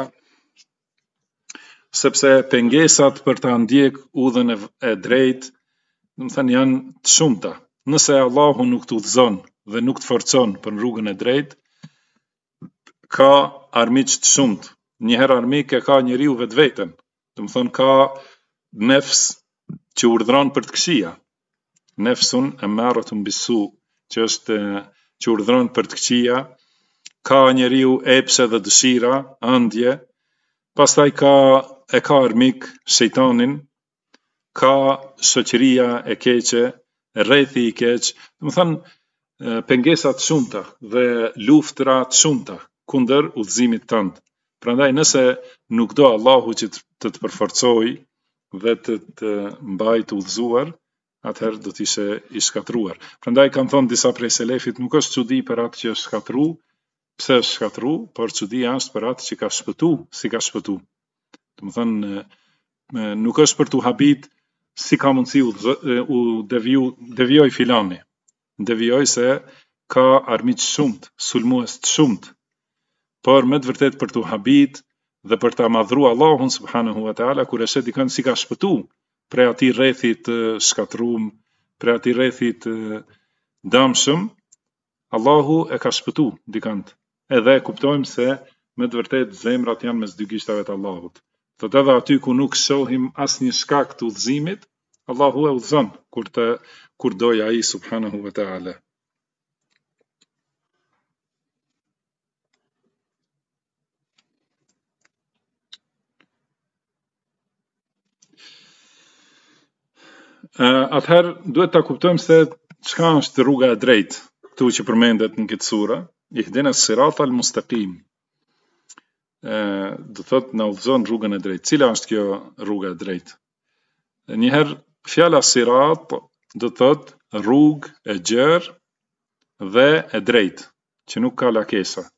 sepse pengesat për ta ndjek udhën e drejtë, do të thënë janë të shumta. Nëse Allahu nuk të udhëzon dhe nuk të forcon për rrugën e drejtë, ka armiq të shumtë. Njëherë armik e ka njeriu vetveten, do të thonë ka nefs që urdhron për të këqija. Nefsun ammaratun bisu, që është që urdhron për të këqija, ka njeriu epse dhe dëshira, ëndje, pastaj e ka armik shejtanin, ka shoqëria e keqe, rrethi i keq, do të thonë pengesa të shumta dhe luftra të shumta kundër udhëzimit tënd. Prandaj nëse nuk do Allahu që të përforcojë dhe të mbajë të udhëzuar, atëherë do të ishe i shkatruar. Prandaj kanë thonë disa prej selefit, nuk është çudi për atë që është shkatru, pse është shkatru, por çudia është për atë që ka shpëtu, si ka shpëtu. Domethënë nuk është për tu habit si ka mundësi u devijoj filani. Devijoj se ka armiq shumët, sulmues të shumët. Por me të vërtet për tu habit dhe për ta madhru Allahun subhanahu wa taala kur e shet dikën si ka shpëtu prej atij rrethit shkatrum, prej atij rrethit dëmshëm, Allahu e ka shpëtu dikant. Edhe kuptojmë se me të vërtet zemrat janë mes dy gishtave të Allahut. Thot edhe aty ku nuk shohim asnjë shkak të udhëzimit, Allahu e udhëzon kur doj ai subhanahu wa taala. Atëherë duhet ta kuptojmë se çka është rruga e drejtë, këtu që përmendet në këtë sura, ihdina as-siratal mustaqim. Do thot na udhëzon rrugën e drejtë. Cila është kjo rruga e drejtë? Njëherë fjala sirat do thot rrugë e gjerë dhe e drejtë, që nuk ka lakesa.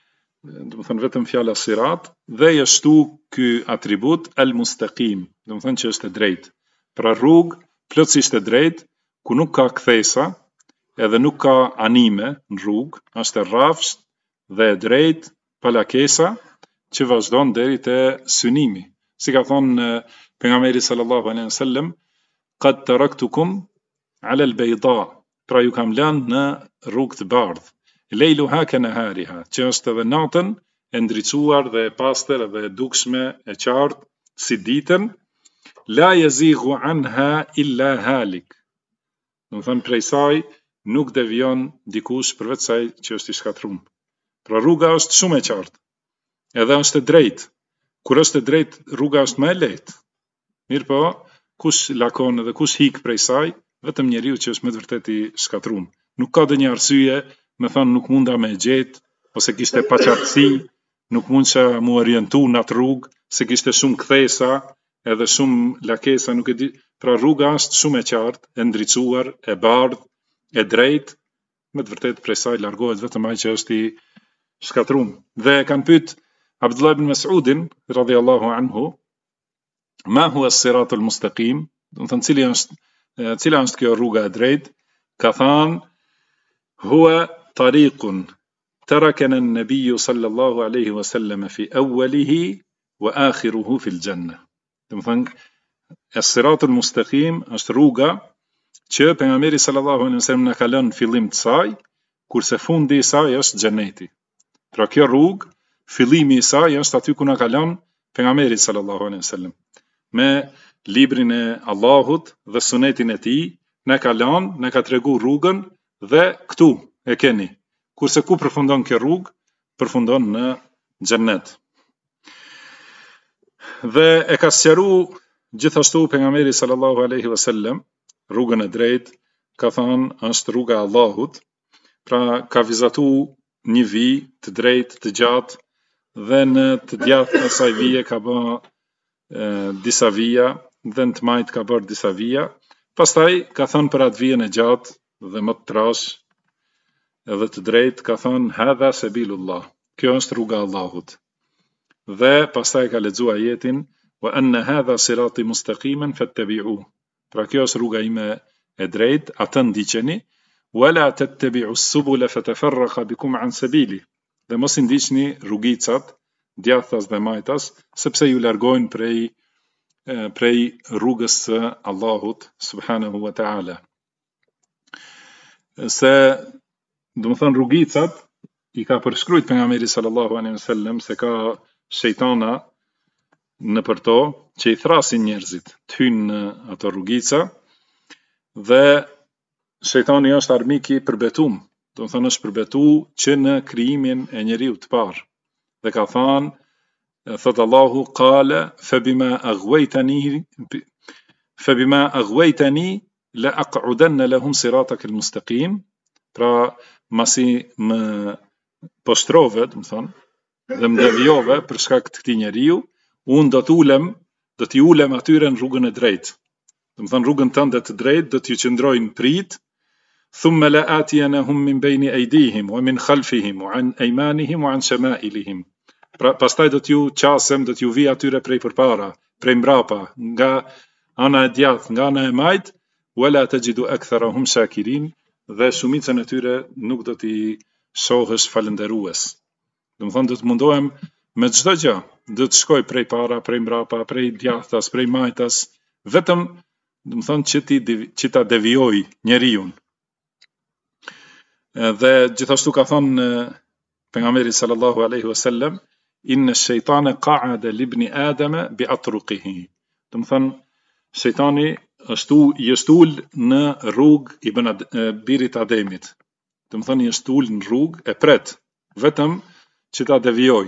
Do të thënë vetëm fjala sirat dhe i ashtu ky atribut al-mustaqim, do të thënë që është e drejtë. Pra rrugë plotësisht e drejtë, ku nuk ka kthesa, edhe nuk ka anime në rrugë, është e rrafsht dhe e drejtë, pa lakesa, që vazhdon deri te synimi. Si ka thonë pejgamberi sallallahu alaihi wasallam, qad taraktukum ala al-bayda, pra ju kam lënë në rrugë të bardhë. Lejluha ka nahariha, që është edhe natën e ndriçuar dhe e pastër dhe e dukshme e qartë si ditën, la yazighu anha illa halik. Do të thënë prej saj nuk devion dikush përveç saj që është i shkatrum. Pra rruga është shumë e qartë, edhe është e drejtë. Kur është e drejtë, rruga është më e lehtë. Mirë po, kush lakon edhe kush hik prej saj, vetëm njeriu që është me të vërtet i shkatrum. Nuk ka ndonjë arsye me thonë nuk munda me gjetë, ose kishte paqartësi, nuk mundësha mu orientu në atë rrugë, se kishte shumë kthesa, edhe shumë lakesa, nuk e di. Pra rruga është shumë e qartë, e ndriçuar, e bardhë, e drejtë, me të vërtet prej saj largohet vetëm ai që është i shkatrum. Dhe kanë pyet Abdullah ibn Mas'udin radhiyallahu anhu, ma huwa as-siratul mustaqim, do të thënë cila është kjo rruga e drejtë? Ka thënë huwa tariqun tarakana an-nabiyyu sallallahu alaihi wasallam fi awwalihi wa akhiruhu fi al-jannah. Do të thënë as-siratul mustaqim është rruga që pejgamberi sallallahu alaihi wasallam na ka lënë fillim të saj, kurse fundi i saj është xheneti. Pra kjo rrugë, fillimi i saj është aty ku na ka lënë pejgamberi sallallahu alaihi wasallam. Me librin e Allahut dhe sunetin e tij, na ka lënë, na ka tregu rrugën dhe këtu e keni. Kurse ku përfundon kjo rrugë? Përfundon në xhennet. Dhe e ka sqaru gjithashtu pejgamberi sallallahu alaihi wasallam rrugën e drejtë, ka thënë është rruga e Allahut. Pra ka vizatu një vijë të drejtë, të gjatë, dhe në të djathtë e asaj vije ka bë disa vija, dhe në të majtë ka bërë disa vija. Pastaj ka thënë për atë vijen e gjatë dhe më të trash edhe të drejtë, ka thënë hadha sabilullah, kjo është rruga e Allahut. Dhe pastaj ka lexuar ajetin wa anna hadha sirati mustaqiman fattabi'u. Pra kjo është rruga ime e drejtë, atë ndiqeni, wala tattabi'u as-subula fatafarraqa bikum an sabili. Dhe mos i ndiqni rrugicat, djathtas dhe majtas, sepse ju largojnë prej rrugës së Allahut subhanahu wa ta'ala. Se, do të thënë rrugicat, i ka përshkruajtur pejgamberi sallallahu alaihi wasallam se ka shejtana në përto që i thrasin njerëzit të hynë në ato rrugica, dhe shejtani është armiki i përbetuar. Do të thënë është përbetu që në krijimin e njeriu të parë. Dhe ka thënë, thot Allahu qala fabima aghwaytani la aq'udanna lahum siratak al-mustaqim. Pra masi më poshtrove, do të thënë, dhe më devijove për shkak të këtij njeriu, unë do t'i ulem atyre në rrugën e drejtë. Do të thënë rrugën tënde të drejtë do t'ju qëndrojnë prit, thumma la atiyanahum min bayni aydihim wa min khalfihim wa an aymanihim wa an shama'ilihim. Pra pastaj do t'ju qasem, do t'ju vi atyre prej përpara, prej mbrapa, nga ana e djathtë, nga ana e majt, wala tajidu aktharahum shakirin, dhe shumicën e tyre nuk do t'i shohësh falënderues. Do të thonë do të mundohem me çdo gjë, do të shkoj prej para, prej mbrapa, prej djathtas, prej majtas, vetëm do të thonë që ta devijoj njeriu. Dhe gjithashtu ka thonë pejgamberi sallallahu alaihi wasallam, inna ash-shaytana qa'ada li ibn adama bi atruqihi. Do të thonë shejtani i është ul në rrugë i birit Ademit. Do të thonë i është ul në rrugë e pret, vetëm që ta devijoj.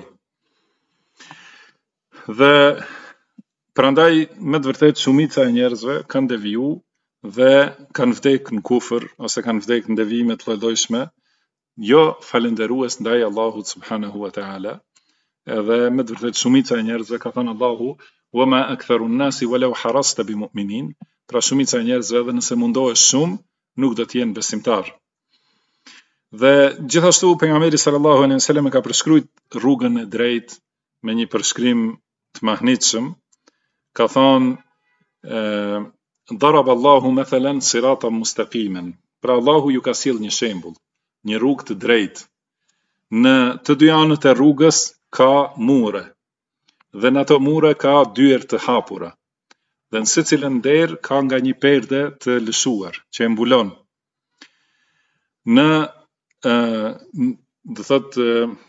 Dhe prandaj me të vërtetë shumica e njerëzve kanë deviju dhe kanë vdekë në kufër ose kanë vdekë në devijime të lloj-llojshme, jo falënderues ndaj Allahut subhanahu wa taala. Edhe me të vërtetë shumica e njerëzve ka thënë Allahu, wa ma aktharu an-nasi walau harasta bi mu'minin, pra shumica e njerëzve edhe nëse mundohesh shumë nuk do të jenë besimtar. Dhe gjithashtu pejgamberi sallallahu alaihi wasallam ka përshkruajtur rrugën e drejtë me një përshkrim të mahnitshëm, ka thonë darab Allahu mathalan siratan mustaqiman. Pra Allahu ju ka sjell një shembull, një rrugë të drejtë. Në të dy anët e rrugës ka mure, dhe në ato mure ka dyert të hapura, dhe në secilën derë ka nga një perde të lëshuar që e mbulon. Do thotë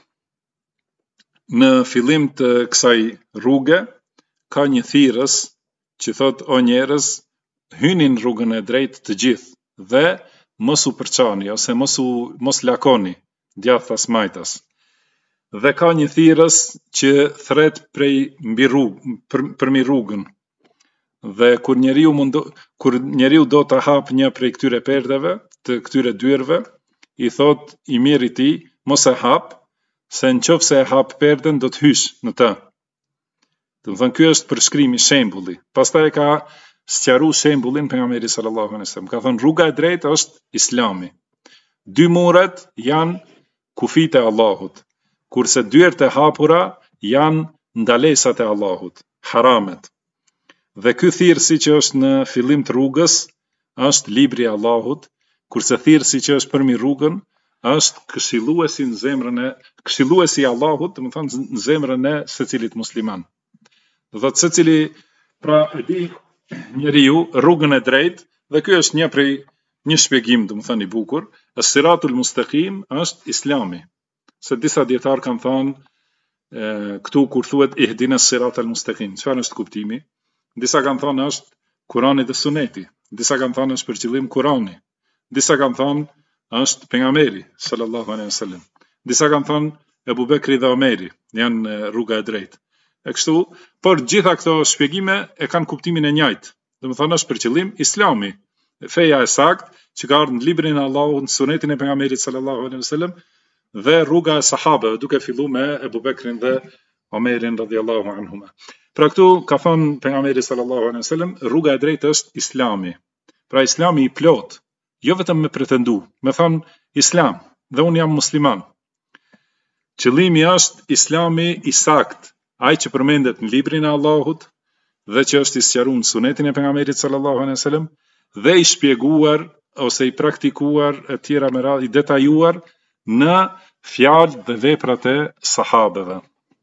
në fillim të kësaj rruge ka një thirrës që thotë o njerëz, hyni në rrugën e drejtë të gjithë dhe mos u përçani ose mos lakoni djathtas majtas. Dhe ka një thirrës që thret prej mbi rrugë, përmi rrugën. Dhe kur njeriu do të hap një prej këtyre perdeve, të këtyre dyerve, i thot i miri ti, mos e hap, se nëse e hap perden do të hysh në të. Do të thënë ky është përshkrimi, shembulli. Pastaj ka sqaruar shembullin pejgamberi sallallahu alaihi wasallam. Ka thënë rruga e drejtë është Islami. Dy muret janë kufit e Allahut, kurse dyert e hapura janë ndalesat e Allahut, haramet. Dhe ky thirrsi që është në fillim të rrugës është libri i Allahut, kurse thirrsi që është përmi rrugën është këshilluesi i Allahut, do të thonë në zemrën e secilit musliman. Do thotë secili pra e di njeriu rrugën e drejtë, dhe ky është një shpjegim, do të thonë i bukur, as-siratul mustaqim është Islami. Se disa dietar kanë thënë këtu kur thuhet ihdina as-siratal mustaqim, çfarë është kuptimi? Disa kanë thënë është Kurani dhe Suneti, disa kanë thënë është për qëllim Kurani, disa kanë thënë është pejgamberi sallallahu alaihi wasallam, disa kanë thënë Ebu Bekri dhe Omeri janë rruga e drejtë. E kështu, por gjitha këto shpjegime e kanë kuptimin e njëjtë. Do të thonë është për qëllim Islami, feja e saktë që ka ardhur në librin e Allahut, në Sunetin e pejgamberit sallallahu alaihi wasallam, dhe rruga e sahabëve, duke filluar me Ebu Bekrin dhe Omerin radhiyallahu anhuma. Pra këtu ka thënë pejgamberi sallallahu alaihi wasallam, rruga e drejtë është Islami. Pra Islami i plot, jo vetëm me pretendu, me thënë Islam, dhe unë jam musliman. Qëllimi është Islami i saktë, ai që përmendet në librin e Allahut dhe që është i sqaruar në Sunetin e pejgamberit sallallahu alaihi wasallam dhe i shpjeguar ose i praktikuar e tjera me radhë, i detajuar në fjalë dhe veprat e sahabeve.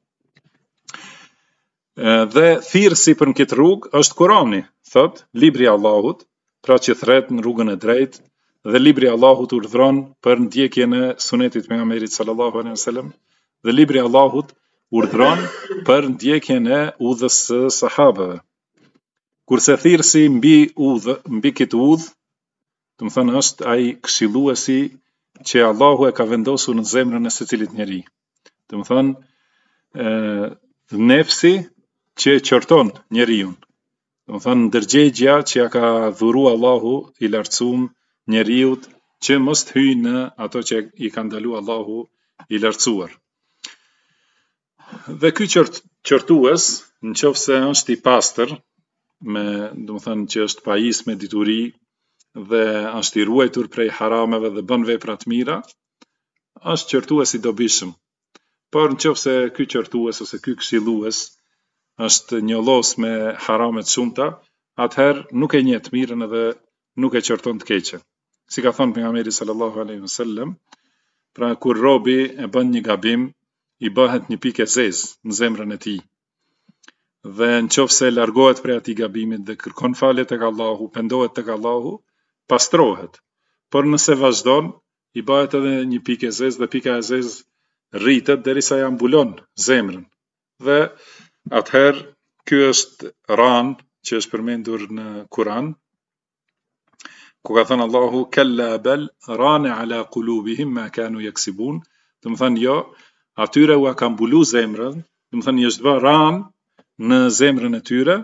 Dhe thirrsi për këtë rrugë është Kurani, thot libri i Allahut, pra që thret në rrugën e drejtë, dhe libri i Allahut urdhëron për ndjekjen e Sunetit pejgamberit sallallahu alaihi wasallam, dhe libri i Allahut urdhëron për ndjekjen e udhës së sahabeve. Kurse thirrsi mbi këtë udhë, do të thonë është ai këshilluesi që Allahu e ka vendosur në zemrën e secilit njeri. Do të thonë nefsi që qorton njeriu. Do të thonë ndërgjegjja që ja ka dhuruar Allahu i lartësuar njeriu që mos të hyjë në ato që i ka ndaluar Allahu i lartësuar. Dhe ky qortues, nëse është i pastër, me, do të thënë që është pajis me dituri dhe është i ruajtur prej harameve dhe bën vepra të mira, është qërtues i dobishëm. Por nëse ky qërtues ose ky këshillues është njollos me haramet shumta, atëherë nuk e njeh të mirën edhe nuk e qërton të keqen. Si ka thënë pejgamberi sallallahu alaihi wasallam, pra kur robi e bën një gabim, i bëhet një pikë e zezë në zemrën e tij. Dhe nëse largohet prej atij gabimit dhe kërkon falje tek Allahu, pendohet tek Allahu, pastrohet. Por nëse vazhdon, i bëhet edhe një pikë e zezë dhe pika e zezë rritet derisa ja mbulon zemrën. Dhe atëherë ky është ran që është përmendur në Kur'an, ku ka thënë Allahu kalla bal rana ala qulubihim ma kanu yaksibun, do të thënë jo, atyre u ka mbulu zemrën, do të thënë është bë ran në zemrën e tyre,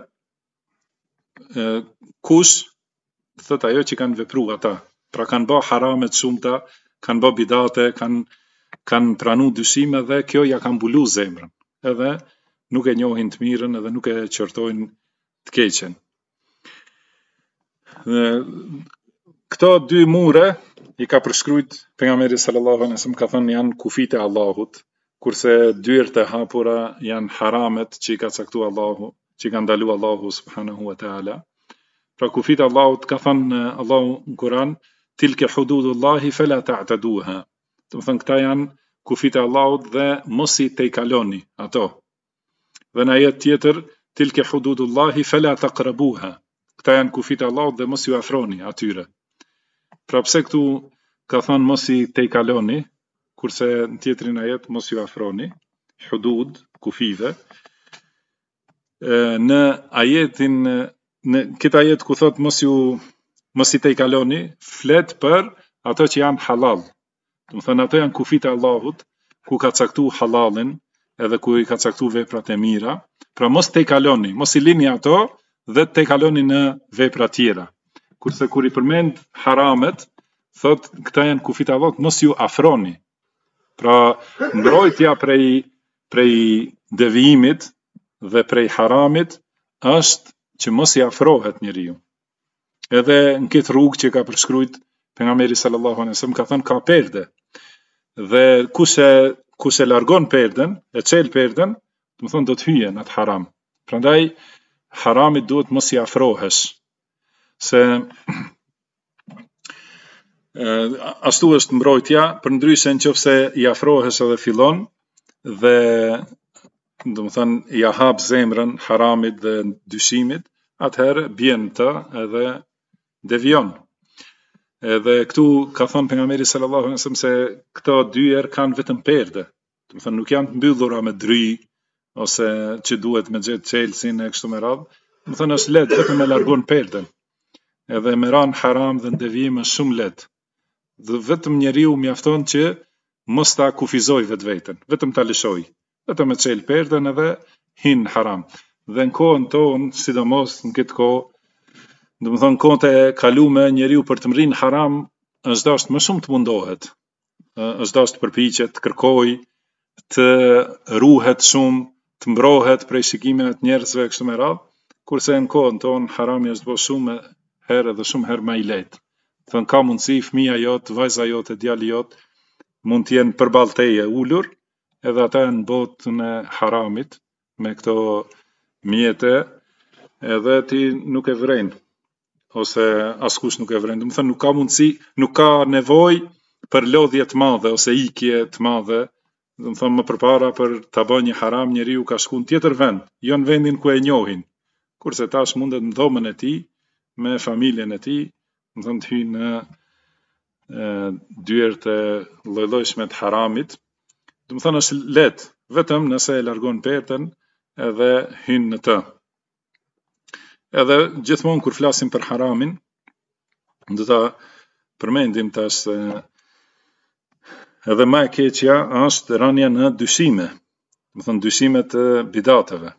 kush thot ajo që kanë vepruar ata, pra kanë bë harame të shumta, kanë bë bidate, kanë pranu dyshime dhe kjo ja ka mbulu zemrën, edhe nuk e njohin të mirën edhe nuk e qërtojnë të keqen. Këto dy mure i ka përshkruajt pejgamberi sallallahu alaihi wasallam, ka thënë janë kufit e Allahut, kurse dyert e hapura janë haramet që i ka caktuar Allahu, që i ka ndaluar Allahu subhanahu wa taala. Pra kufit e Allahut, ka thënë Allahu në Kur'an, tilke hududullahi fala ta'taduha. Do të thënë këta janë kufit e Allahut dhe mos i tejkaloni ato. Dhe në ajet tjetër, tilke hududullahi fala taqrabuha. Këta janë kufit e Allahut dhe mos ju afroni atyre. Pra pse këtu ka thënë mos i tejkaloni, kurse në tjetrin ajet mos ju afroni, hudud, kufive. Në ajetin, në këtë ajet ku thot mos i tejkaloni, flet për ato që janë halal. Do të thënë ato janë kufit e Allahut, ku ka caktuar halalin, edhe ku i ka caktuar veprat e mira. Pra mos tejkaloni, mos i lini ato dhe tejkaloni në vepra tjera. Kurse kur i përmend haramet, thot këta janë kufit e Allahut, mos ju afroni. Pra mbrojtja prej devijimit dhe prej haramit është që mos i afrohet njeriu. Edhe në këtë rrugë që ka përshkruajt pejgamberi sallallahu alaihi wasallam, ka thënë ka perde. Dhe kush e largon perden, e çel perden, do të thonë do të hyjë në atë haram. Prandaj haramit duhet mos i afrohesh. Se ashtu është mbrojtja, përndryshe nëse i afrohesh edhe fillon dhe do të thënë ja hap zemrën haramit dhe dyshimit, atëherë bjen të edhe devion. Edhe këtu ka thënë pejgamberi sallallahu alaihi wasallam se këto dyer kanë vetëm perde. Do të thënë nuk janë të mbyllura me dry ose që duhet me gjetë çelsin e kështu me radhë. Do të thënë është lehtë vetëm me largon perden. Edhe me ran haram dhe në devijim është shumë lehtë. Dhe vetëm njeriu mjafton që mos ta kufizoj vetveten, vetëm ta lëshoj, vetëm me çel perden edhe hin haram. Dhe në kohën tonë, sidomos në këtë kohë, do të thonë kohët e kalume, njeriu për të mrinë haram është dashur më shumë të mundohet, është dashur të përpiqet, të kërkoj, të ruhet shumë, të mbrohet prej shikimeve të njerëzve kështu me radhë, kurse në kohën tonë harami është bërë shumë herë dhe shumë herë më i lehtë. Thënë ka mundësi fëmia jote, vajza jote, djali jote mund të jenë përballë teje ulur, edhe ata në botën e haramit me këto mjete, edhe ti nuk e vren, ose askush nuk e vren. Do të thënë nuk ka mundësi, nuk ka nevojë për lodhje të madhe ose ikje të madhe. Do të thënë më përpara për ta bënë një haram, njeriu ka shkuar në tjetër vend, jo në vendin ku e njohin. Kurse tash mundet në dhomën e tij me familjen e tij, do të thënë të hyjë në dyert e lloj-llojshme të haramit. Do të thënë është lehtë, vetëm nëse e largon perden edhe hyn në të. Edhe gjithmonë kur flasim për haramin, do ta përmendim tash se edhe më e keqja është rënia në dyshime, do të thënë dyshime të bidateve.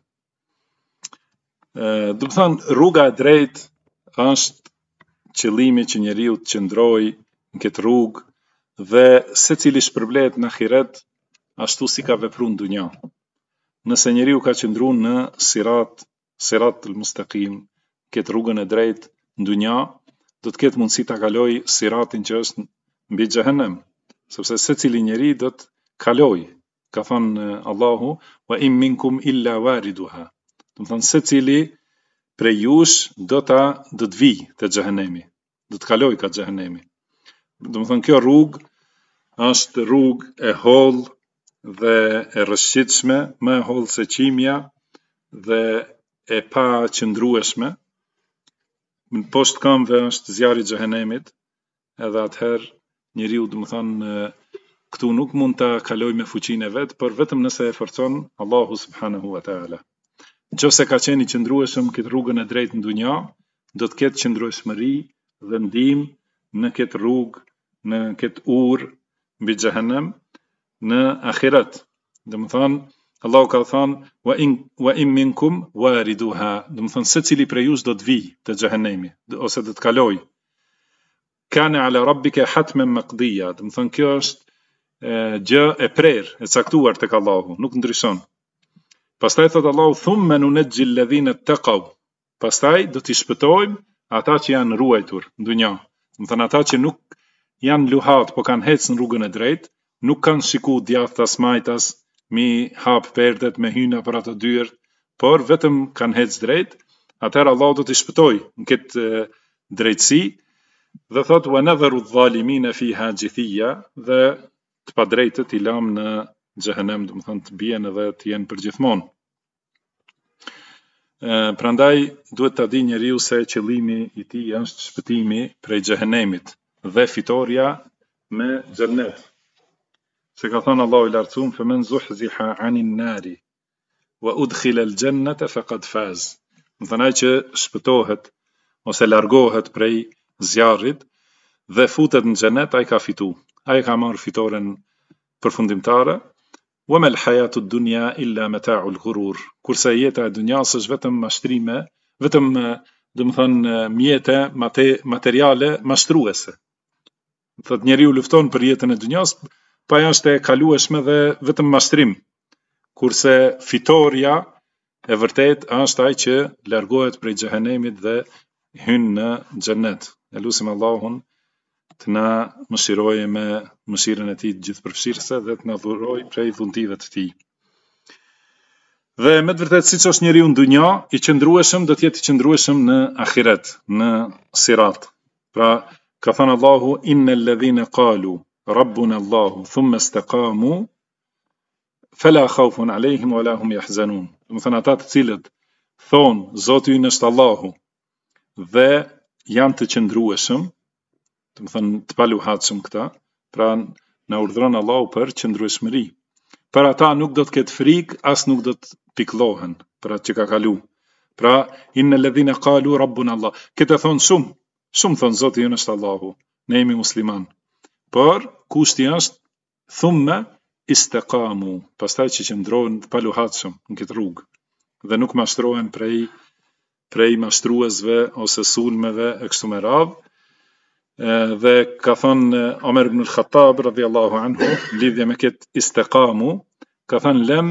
Do të thënë rruga e drejtë është qëllimi që njeriu të qëndrojë në këtë rrugë dhe secili shpërblet në ahiret ashtu si ka vepruar në dunjë. Nëse njeriu ka qëndruar në sirat al-mustaqim, ketë rrugën e drejtë në dunja, do të ketë mundësi ta kaloj siratin që është mbi xhehenem, sepse secili njeri do të kaloj. Ka thënë Allahu: "Wa in minkum illa wariduha." Do të thonë secili prej jush do të vijë te xhehenemi, do të kaloj ka xhehenemi. Do të thonë kjo rrugë është rrugë e hollë dhe e rrëshqitshme, më e hollë se qimja dhe e pa qëndrueshme. Në poshtë këmbëve është zjarri i xhehenemit, edhe atëherë njeriu do të thonë këtu nuk mund ta kaloj me fuqinë e vet, por vetëm nëse e forcon Allahu subhanahu wa taala. Nëse ka qenë i qëndrueshëm këtë rrugën e drejtë në dunja, do të ketë qëndrueshmëri dhe ndihmë në këtë rrugë, në këtë urë mbi xhehenem në ahiret. Do të thonë Allahu ka thënë wa in minkum wariduha, do të thonë secili prej jush do të vijë te xhehenemi ose do të kaloj. Kana ala rabbika hatman maqdiya, do të thonë kjo është gjë e prerë, e caktuar tek Allahu, nuk ndryshon. Pastaj thot Allahu: "Thumma nunajji alladhina ittaqaw." Pastaj do t'i shpëtojmë ata që janë ruajtur në dunja. Do të thonë ata që nuk janë luhat, po kanë ecë në rrugën e drejtë, nuk kanë shiku djathtas majtas, mi hap perdet me hyna për ato dyert, por vetëm kanë ecë drejt, atëherë Allahu do t'i shpëtojë në këtë drejtësi dhe thot: "Wa nadharu adh-dhalimina fiha jithiya." Dhe të padrejtët i lam në xhehenem, do të thonë të bien edhe të jenë përgjithmonë. Prandaj duhet ta di njeriu se qëllimi i tij është shpëtimi prej xhehenemit dhe fitoria me xhennet. Se ka thënë Allahu i lartësuar: "Faman zuhziha 'anil nari wa udkhila al-jannata faqad faz." Do të thonë ai që shpëtohet ose largohet prej zjarrit dhe futet në xhennet, ai ka fitu. Ai ka marrë fitoren përfundimtare. Wa mal hayatud dunya illa mata'ul ghurur. Kurse jeta e dunjas është vetëm mashtrime, vetëm do të thonë mjete materiale mashtruese. Thot njeriu lufton për jetën e dunjas, pa është e kalueshme dhe vetëm mashtrim. Kurse fitoria e vërtet është ai që largohet prej xhehenemit dhe hyn në xhennet. Elusim Allahun të na mëshirojë me mëshirën e tij gjithëpërfshirëse dhe të na dhurojë prej dhuntive të tij. Dhe me të vërtetë siç është njeriu në dunja, i qëndrueshëm do të jetë i qëndrueshëm në ahiret, në sirat. Pra ka thënë Allahu: "Innal ladhina qalu rabbuna Allahu thumma istaqamu fala khawfun alehim wala hum yahzanun." Do të thonë ata të cilët thonë Zoti ynë është Allahu dhe janë të qëndrueshëm, do të thonë të paluhatshëm këta, pra na urdhëron Allahu për qëndrueshmëri. Për ata nuk do të ketë frikë, as nuk do të pikëllohen për atë që ka kalu. Pra innal ladhina qalu rabbuna Allah. Këtë thonë shumë thonë Zoti ynë është Allahu, ne jemi musliman. Por kushti është thumma istaqamu, pastaj që qëndrohen të paluhatshëm në këtë rrugë dhe nuk mashtrohen prej mashtruesve ose sulmeve e kështu me radhë. Dhe ka thënë Omer ibn al-Khattab radhiyallahu anhu lidhje me këtë istiqamu, ka thënë lem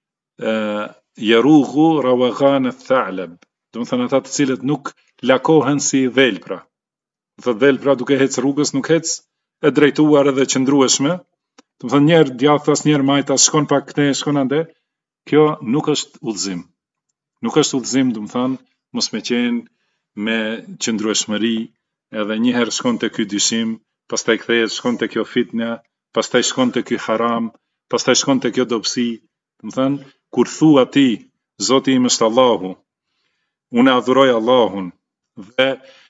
yarughu rawaghan al-tha'lab. Do të thonë ata të cilët nuk lakohen si dhelpra. Do të thotë dhelpra duke ecë rrugës nuk ecë e drejtuar edhe qëndrueshme. Do të thonë njerë djathtas, njerë majtas, shkon pak këtej, shkon ande. Kjo nuk është udhëzim. Nuk është udhëzim, do të thonë mos me qenë me qëndrueshmëri, edhe njëherë shkon të ky dyshim, pastaj kthehet, shkon të kjo fitna, pastaj shkon të ky haram, pastaj shkon të kjo dobësi. Do të thënë, kur thua ti, Zoti im është Allahu, unë adhuroj Allahun dhe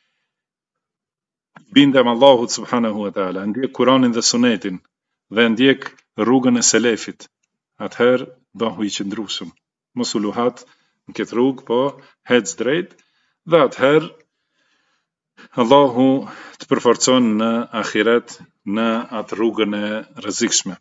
bindem Allahut subhanahu wa taala, ndjek Kur'anin dhe Sunetin dhe ndjek rrugën e selefit, atëherë bëhu i qëndrueshëm. Mos u luhat në këtë rrugë, po hec drejt dhe atëherë Allahu të përforcon në ahiret në atë rrugën e rrezikshme.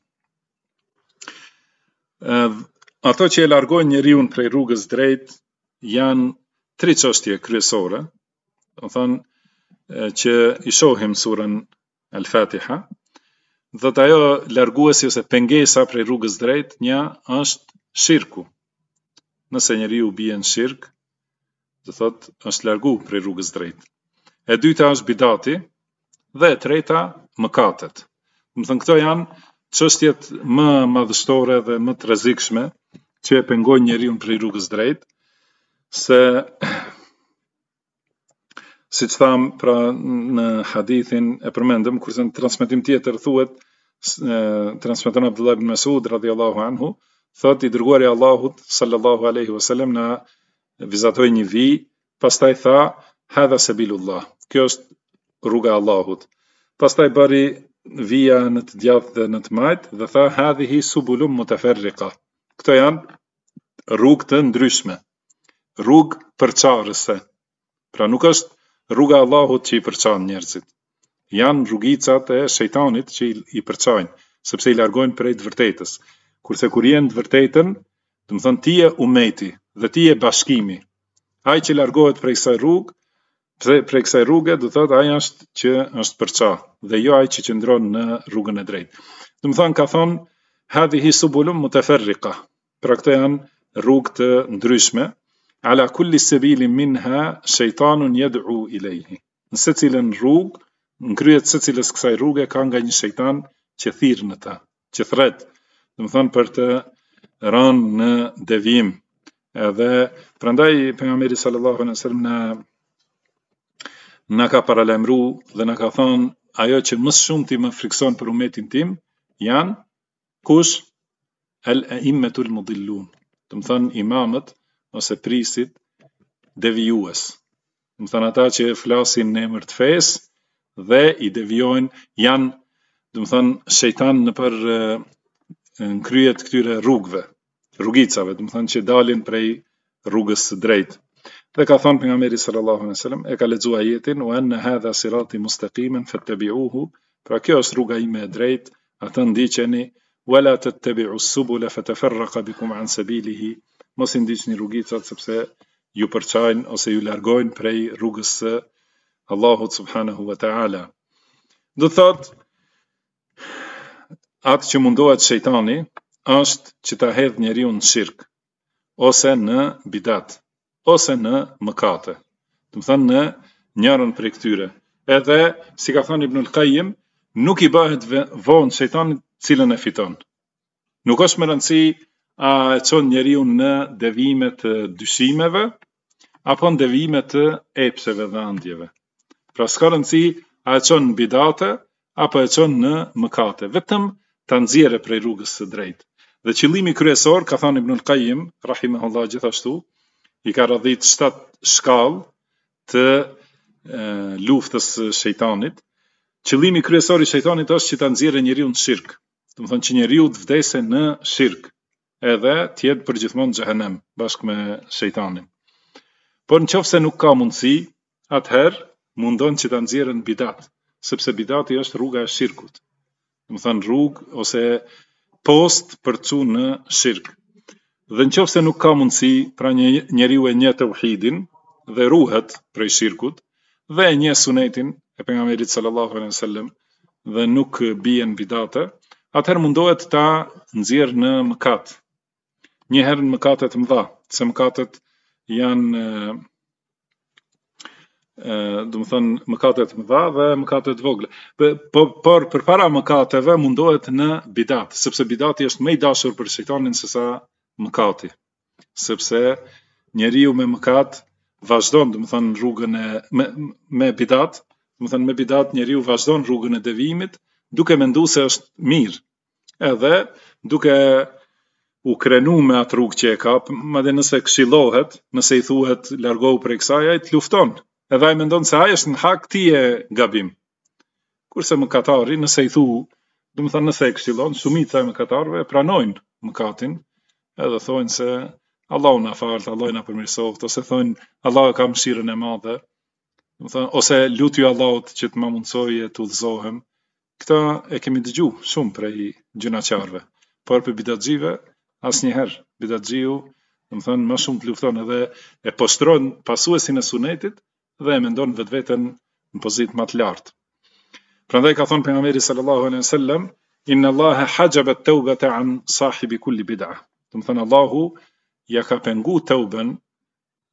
Ato që e largojnë njeriu prej rrugës drejt janë 3 çështje kryesore. Do thonë që i shohim surën Al-Fatiha, dhe ajo larguesi ose pengesa prej rrugës drejt, një është shirku. Nëse njeriu bie në shirk, do thot është largu prej rrugës drejt. E dyta është bidati dhe e treta mëkatet. Do thënë këto janë çështjet më madhështore dhe më të rrezikshme që e pengojnë njeriu prej rrugës drejt, se siç tham pra në hadithin e përmendëm, kurse në transmetim tjetër thuhet, transmeton Abdullah ibn Mas'ud radhiyallahu anhu, thot i dërguari Allahut sallallahu alaihi wasallam na vizatoi një vijë, pastaj tha hadha sabilullah, kjo është rruga e Allahut. Pastaj bëri vija në të djathtë dhe në të majtë dhe tha hadhihi subulum mutafarriqa, këto janë rrugë të ndryshme, rrugë përçarëse. Pra nuk është rruga e Allahut që i përçan njerëzit, janë rrugicat e shejtanit që i përçajnë, sepse i largojnë prej të vërtetës. Kurse kur jenë të vërtetën, do të thonë ti je umeti dhe ti je bashkimi. Ai që largohet prej kësaj rrugë, prej kësaj rruge, do thotë ai është që është përça dhe jo ai që qëndron në rrugën e drejtë. Do të thonë ka thonë hadhihi subulum mutafarriqa. Pra këto janë rrugë të ndryshme. Ala kulli sabili minha shejtanun yad'u ilayhi. Në secilën rrugë, në kryet secilës kësaj rruge ka nga një shejtan që thirr në ta, që thret. Do të thonë për të rënë në devijim. Edhe prandaj pejgamberi sallallahu alaihi wasallam na ka paralajmëru dhe na ka thonë ajo që më shumë ti më frikson për umetin tim janë kush? Al-a'immatul mudillun. Do të thonë imamët ose prisit devijues. Do të thonë ata që flasin në emër të fesë dhe i devijojnë, janë, do të thonë shejtan në për në kryet këtyre rrugëve, rrugicave, do të thonë që dalin prej rrugës së drejtë. Dhe ka thonë pejgamberi sallallahu alaihi wasallam, e ka lexuar ajetin wa anna hadha sirati mustaqiman fattabi'uhu, pra kjo është rruga ime e drejtë, atë ndiqeni, wala tattabi'u subula fatafarraqa bikum an sabilihi, mos i ndiqni rrugicat sepse ju përçajnë ose ju largojnë prej rrugës së Allahut subhanahu wa ta'ala. Do thot atë që mundohet shejtani është që ta hedh njeriu në shirk, ose në bidat, ose në mëkate. Do të thonë në njërin prej këtyre. Edhe si ka thënë Ibnul Qayyim, nuk i bëhet vonë shejtanit cilën e fiton. Nuk është më rëndësi a e çon njeriu në devijime të dyshimeve apo në devijime të epsheve dhe ëndjeve. Pra s'ka rëndësi a e çon në bidate apo e çon në mëkate, vetëm ta nxjerrë prej rrugës së drejtë. Dhe qëllimi kryesor, ka thënë Ibnul Qayyim rahimahullah gjithashtu, i ka radhit 7 shkallë të luftës së shejtanit. Qëllimi kryesor i shejtanit është që ta nxjerrë njeriu në shirk. Do të thonë që njeriu të vdesë në shirk, edhe të jetë përgjithmonë në xhehenem bashkë me shejtanin. Por nëse nuk ka mundësi, atëherë mundon që ta nxjerrë në bidat, sepse bidati është rruga e shirkut. Do të thonë rrugë ose post për të çuar në shirk. Dhe nëse nuk ka mundësi, pra njeriu e njeh tauhidin dhe ruhet prej shirkut dhe e njeh sunetin e pejgamberit sallallahu alaihi wasallam dhe nuk bie në bidate, atëherë mundohet ta nxjerrë në mëkat. Një herë në mëkate të mëdha, se mëkatet janë do të thonë mëkate të mëdha dhe mëkate të vogla. Por përpara mëkateve mundohet në bidat, sepse bidati është më i dashur për shejtanin se sa mëkati. Sepse njeriu me mëkat vazhdon, do të thonë rrugën e me bidat, do të thonë me bidat njeriu vazhdon rrugën e devijimit, duke menduar se është mirë. Edhe duke u krenu me atë rrugë që e ka, madje nëse këshillohet, nëse i thuhet largohu prej kësaj, ai të lufton. Edhe ai mendon se ai është në hak, ti e gabim. Kurse mëkatari, nëse i thu, do të thonë nëse e këshillon, shumica e mëkatarëve pranojnë mëkatin, edhe thonë se Allahu na fal, Allahu na përmirësoft, ose thonë Allahu ka mëshirën e madhe, do të thonë ose lutju Allahut që të më mundsojë të udhëzohem. Këta e kemi dëgju shumë prej gjunaqarëve, por për bidatxhive asnjëherë. Bidatxhiu, do të thonë më shumë të lufton edhe e poshtron pasuesin e sunetit dhe e mendon vetveten në pozitë më të lartë. Prandaj ka thonë pejgamberi sallallahu alaihi wasallam, inna Allaha hajaba at-taubata an sahibi kulli bid'ah. Do të thonë Allahu ja ka pengu tauben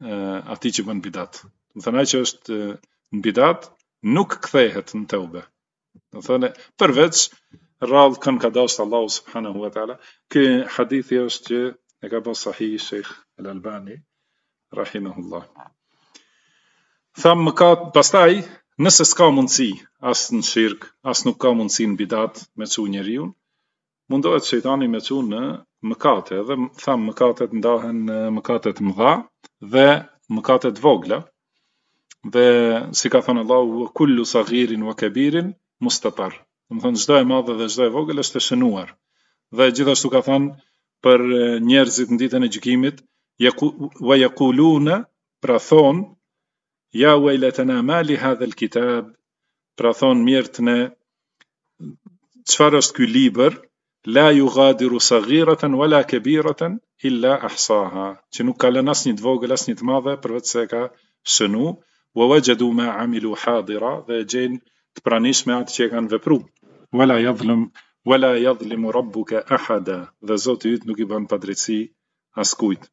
atij që bën bidat. Do të thënë ai që është në bidat nuk kthehet në teube. Do të thënë përveç rradh kanë ka dashur Allahu subhanahu wa taala. Ky hadithi është që e ka bërë sahih Sheikh Al-Albani rahimahullah. Tham mëkat, pastaj nëse s'ka mundësi as në shirk, as nuk ka mundësi në bidat me çu njeriu, mundohet shejtani me çu në mëkate, dhe tham mëkatet ndahen në mëkatet mëdha dhe mëkatet vogla. Dhe si ka thënë Allahu, kullu saghirin wa kabirin mustatar. Do të thonë çdo e madhe dhe çdo e vogël është e shënuar. Dhe gjithashtu ka thënë për njerëzit në ditën e gjykimit, wa yaquluna, pra thon, ja waylatana ma li hadha alkitab, pra thon mirët ne, çfarë është ky libër, la yughadiru saghiratan wala kabiratan illa ahsaha, që nuk ka lënë asnjë të vogël asnjë të madhe përveç se ka shënu, wa wajadu ma amilu hadira, dhe gjejnë të pranishme atë që e kanë vepruar. Wala yadhlimu rabbuka ahada, dhe Zoti yt nuk i bën padrejtësi askujt.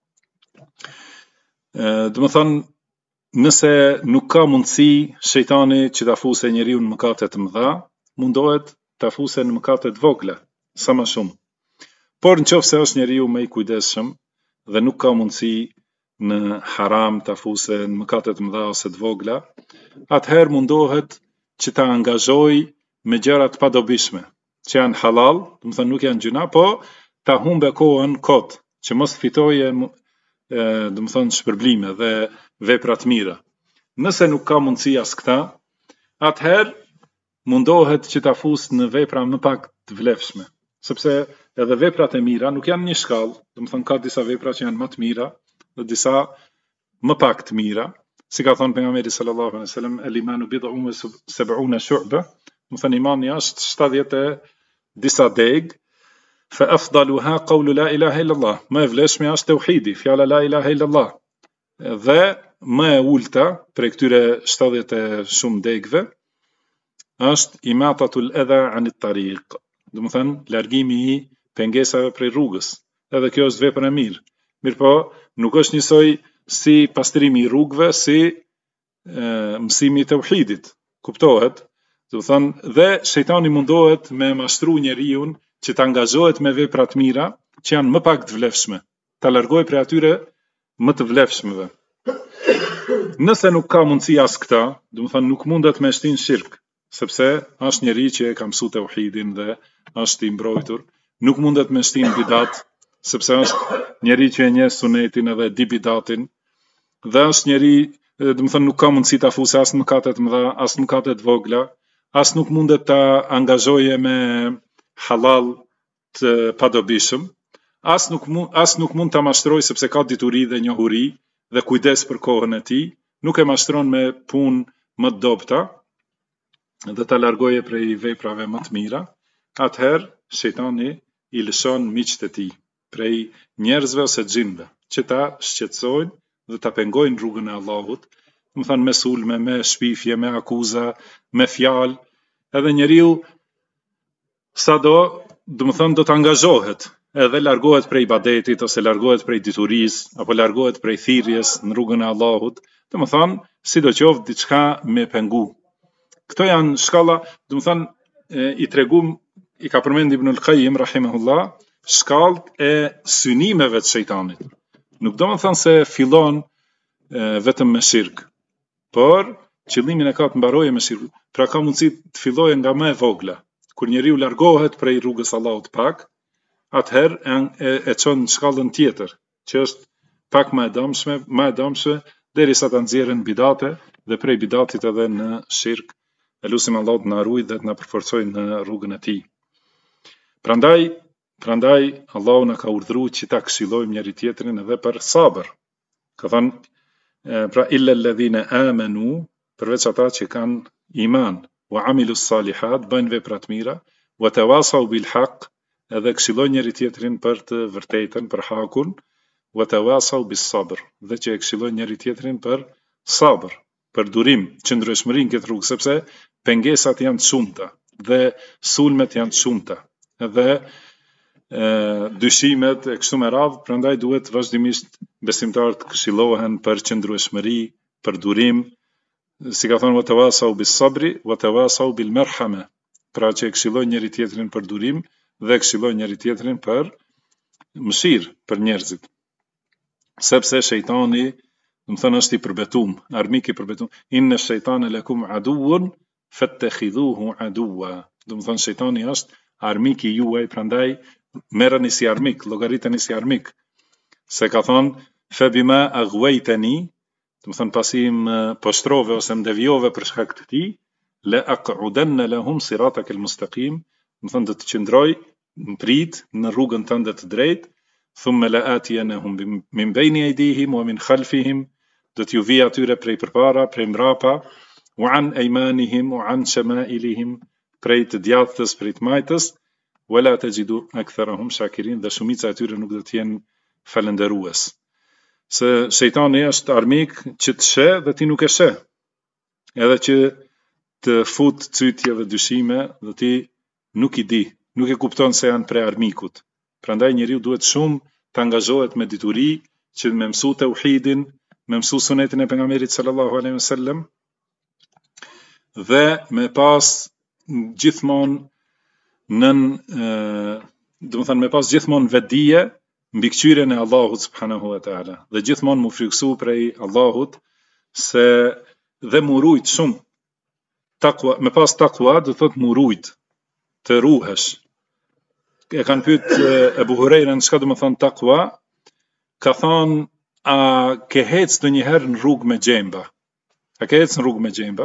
Do të thonë, nëse nuk ka mundësi shejtani që ta fuse njeriu në mëkate të mëdha, mundohet ta fuse në mëkate të vogla, sa më shumë. Por nëse është njeriu më i kujdesshëm dhe nuk ka mundësi në haram ta fuse në mëkate të mëdha ose të vogla, atëherë mundohet që ta angazhoj me gjëra të padobishme, që janë halal, do të thonë nuk janë gjuna, po ta humbe kohën kot, që mos fitoje do të thonë shpërblime dhe vepra të mira. Nëse nuk ka mundësi as këta, atëherë mundohet që ta fus në vepra më pak të vlefshme, sepse edhe veprat e mira nuk janë një shkallë, do të thonë ka disa vepra që janë më të mira dhe disa më pak të mira, si ka thënë pejgamberi sallallahu alaihi wasallam, el-imanu bid'un wa sab'una shu'ba, do të thënë imani është 70 e disa deg, fa afdaluha qawlu la ilaha illa Allah, më e vlefshme është tauhidi, fjala la ilaha illa Allah, dhe më e ulta prej këtyre 70 e shumë degëve është imatatul adha anit tariq, do të thënë largimi i pengesave prej rrugës. Edhe kjo është vepër e mirë. Mirpo nuk është njësoj si pastrimi i rrugëve, si mësimi i tauhidit. Kuptohet? Do të thënë, dhe shejtani mundohet me mashtru njeriu që të angazhohet me vepra të mira që janë më pak të vlefshme, ta largojë prej atyre më të vlefshmeve. Nëse nuk ka mundësi as këta, do të thënë nuk mundet me shtin shirk, sepse është njeri që e ka mësu tauhidin dhe është i mbrojtur, nuk mundet me shtin bidat, sepse është njeri që e njeh sunetin edhe di bidatin, dhe është njeri, do të thënë nuk ka mundësi ta fuse as në mëkatet të mëdha, as në mëkatet të vogla, as nuk mundet ta angazhoje me halal të padobishëm, as nuk mund ta mashtroj sepse ka dituri dhe njohuri dhe kujdes për kohën e tij, nuk e mashtron me punë më të dobta dhe ta largoje prej veprave më të mira, atëherë shejtani i lëshon miqtë e tij prej njerëzve ose xhinve që ta shqetësojnë dhe ta pengojnë rrugën e Allahut, do të thënë me sulme, me shpifje, me akuza, me fjalë, edhe njeriu sado, do të thënë do të angazhohet, edhe largohet prej ibadetit ose largohet prej diturisë apo largohet prej thirrjes në rrugën e Allahut, do të thënë sidoqoftë diçka me pengu. Këto janë shkalla, do të thënë i tregum, i ka përmendur Ibn al-Qayyim rahimahullah, shkallët e synimeve të shejtanit. Nuk do të thënë se fillon vetëm me shirk, por qëllimin e ka të mbarojë me shirk. Pra ka mundësi të fillojë nga më e vogla. Kur njeriu largohet prej rrugës Allahut pak, atëherë e çon në shkallën tjetër, që është pak më e dëmshme, derisa ta nxjerrën bidate dhe prej bidatit edhe në shirk. Elusim Allahut na ruaj dhe të na përforcojë në rrugën e tij. Prandaj Allahu na ka urdhëruar që ta këshillojmë njëri tjetrin edhe për sabër. Ka thënë pra illa alladhina amanu, përveç ata që kanë iman, wa amilus salihat, bëjnë vepra të mira, wa tawasaw bil haqq, edhe këshillojnë njëri tjetrin për të vërtetën, për hakun, wa tawasaw bis sabr, dhe që e këshillojnë njëri tjetrin për sabër, për durim, qëndrueshmëri në këtë rrugë, sepse pengesat janë të shumta dhe sulmet janë të shumta, edhe dyshimet e kështu me radhë, prandaj duhet vazhdimisht besimtarët këshillohen për qëndrueshmëri, për durim, si ka thënë watawasau bis sabri, watawasau bil merhame, pra që e këshillojnë njëri tjetrin për durim dhe këshillojnë njëri tjetrin për mëshirë për njerëzit. Sepse shejtani, do të thënë, është i përbetum, armik i përbetum. Inna shejtane lakum aduwwun fattakhidhuhu aduwwa. Do të thënë shejtani është armik i juaj, prandaj merreni si armik, llogariteni si armik. Se ka thonë fa bima aghwaytani, do të thënë pasi më poshtrove ose më devijove për shkak të tij, la aq'udanna lahum siratakal mustaqim, do të thënë do të qëndroj në prit në rrugën tënde të drejtë, thumma la atiyanahum min bayni aydihim wa min khalfihim, do t'ju vi atyre prej përpara, prej mbrapa, wa an aymanihim wa an shama'ilihim, prej të djathtës, prej të majtës, wala tajidu aktharahum shakirin, dhe shumica e tyre nuk do të jenë falënderues. Se shejtani është armik që të sheh dhe ti nuk e sheh, edhe që të fut cytje dhe dyshime dhe ti nuk i di, nuk e kupton se janë prej armikut. Prandaj njeriu duhet shumë të angazhohet me dituri, që me mësu tauhidin, me mësu sunetin e pejgamberit sallallahu alaihi wasallam, dhe me pas gjithmonë do të thënë me pas gjithmonë vetdije mbi kqyrjen e Allahut subhanahu wa taala, dhe gjithmonë mu friksu prej Allahut, se dhe mu rujt shumë takwa, me pas takwa do thot mu rujt të ruhesh. E kanë pyet Ebu Hurejren çka do të thonë takwa, ka thonë a ke hec ndonjëherë në rrugë me xhemba? A ke hec në rrugë me xhemba?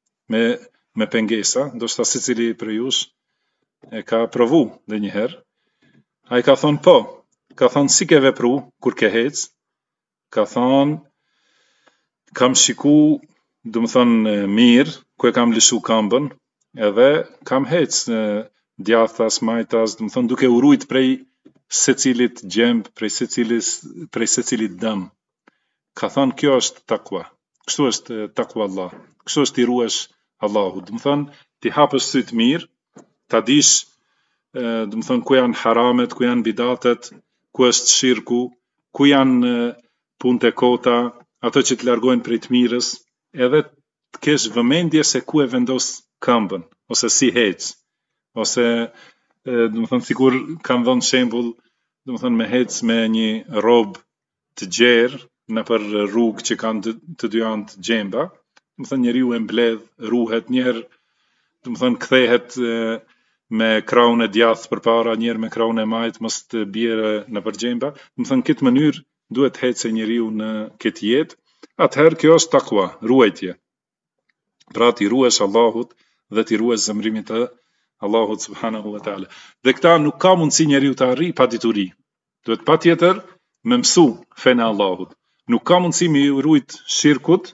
Me pengesa, ndoshta secili prej jush e ka provu ndonjëherë. Ai ka thonë po. Ka thonë si ke vepru kur ke hec? Ka thonë kam shiku, do të thonë mirë, ku e kam lëshu këmbën, edhe kam hec djathtas, majtas, do të thonë duke u rujt prej secilit gjemb, prej secilit dëm. Ka thonë kjo është takwa. Kështu është takwa Allah. Kështu është i ruhesh Allahut. Do të thonë ti hapësh syt mirë, ta dish, do të thonë ku janë haramet, ku janë bidatet, ku është shirku, ku janë punët e kota, ato që të largojnë prej të mirës, edhe të kesh vëmendje se ku e vendos këmbën, ose si hec, ose do të thonë sikur kam dhënë shembull, do të thonë me hec me një rob të gjerë nëpër rrugë që kanë të dy anë të xhemba, do të thonë njeriu e mbledh, ruhet, njëherë do të thonë kthehet me kraun e djathtë përpara, njëherë me kraun e majt, mos të bjerë nëpër xhemba. Do të thonë këtë mënyrë duhet hecë njeriu në këtë jetë. Atëherë kjo është takwa, ruajtje. Pra ti ruhesh Allahut dhe ti ruhesh zemrimin të Allahut subhanahu wa taala. Dhe këta nuk ka mundësi njeriu të arrijë pa dituri. Duhet patjetër me mësu fen e Allahut. Nuk ka mundësi me rujt shirkut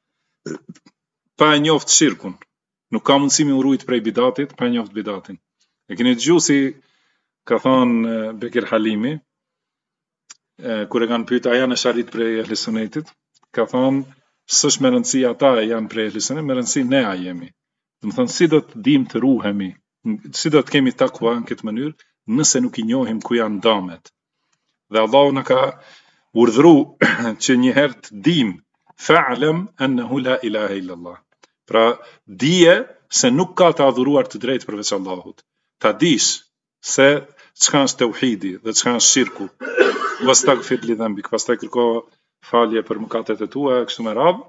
pa e njoft shirkun. Nuk ka mundësi me rujt prej bidatit pa e njoft bidatin. E keni dëgjuar si ka thonë Bekir Halimi, kur e kanë pyet a janë sharit prej ehli sunetit, ka thonë s'është me rëndësi ata janë prej ehli sunetit, me rëndësi ne a jemi. Do të thonë si do të dim të ruhemi, si do të kemi takwa në këtë mënyrë, nëse nuk i njohim ku janë damet. Dhe Allahu na ka urdhëru që njëherë të dim fa'lam annahu la ilaha illa Allah. Pra dije se nuk ka të adhuruar të drejtë përveç Allahut. Ta dish se çka është tauhidi dhe çka është shirku. Wastaghfir li dhanbik, pastaj kërko falje për mëkatet e tua, kështu me radhë.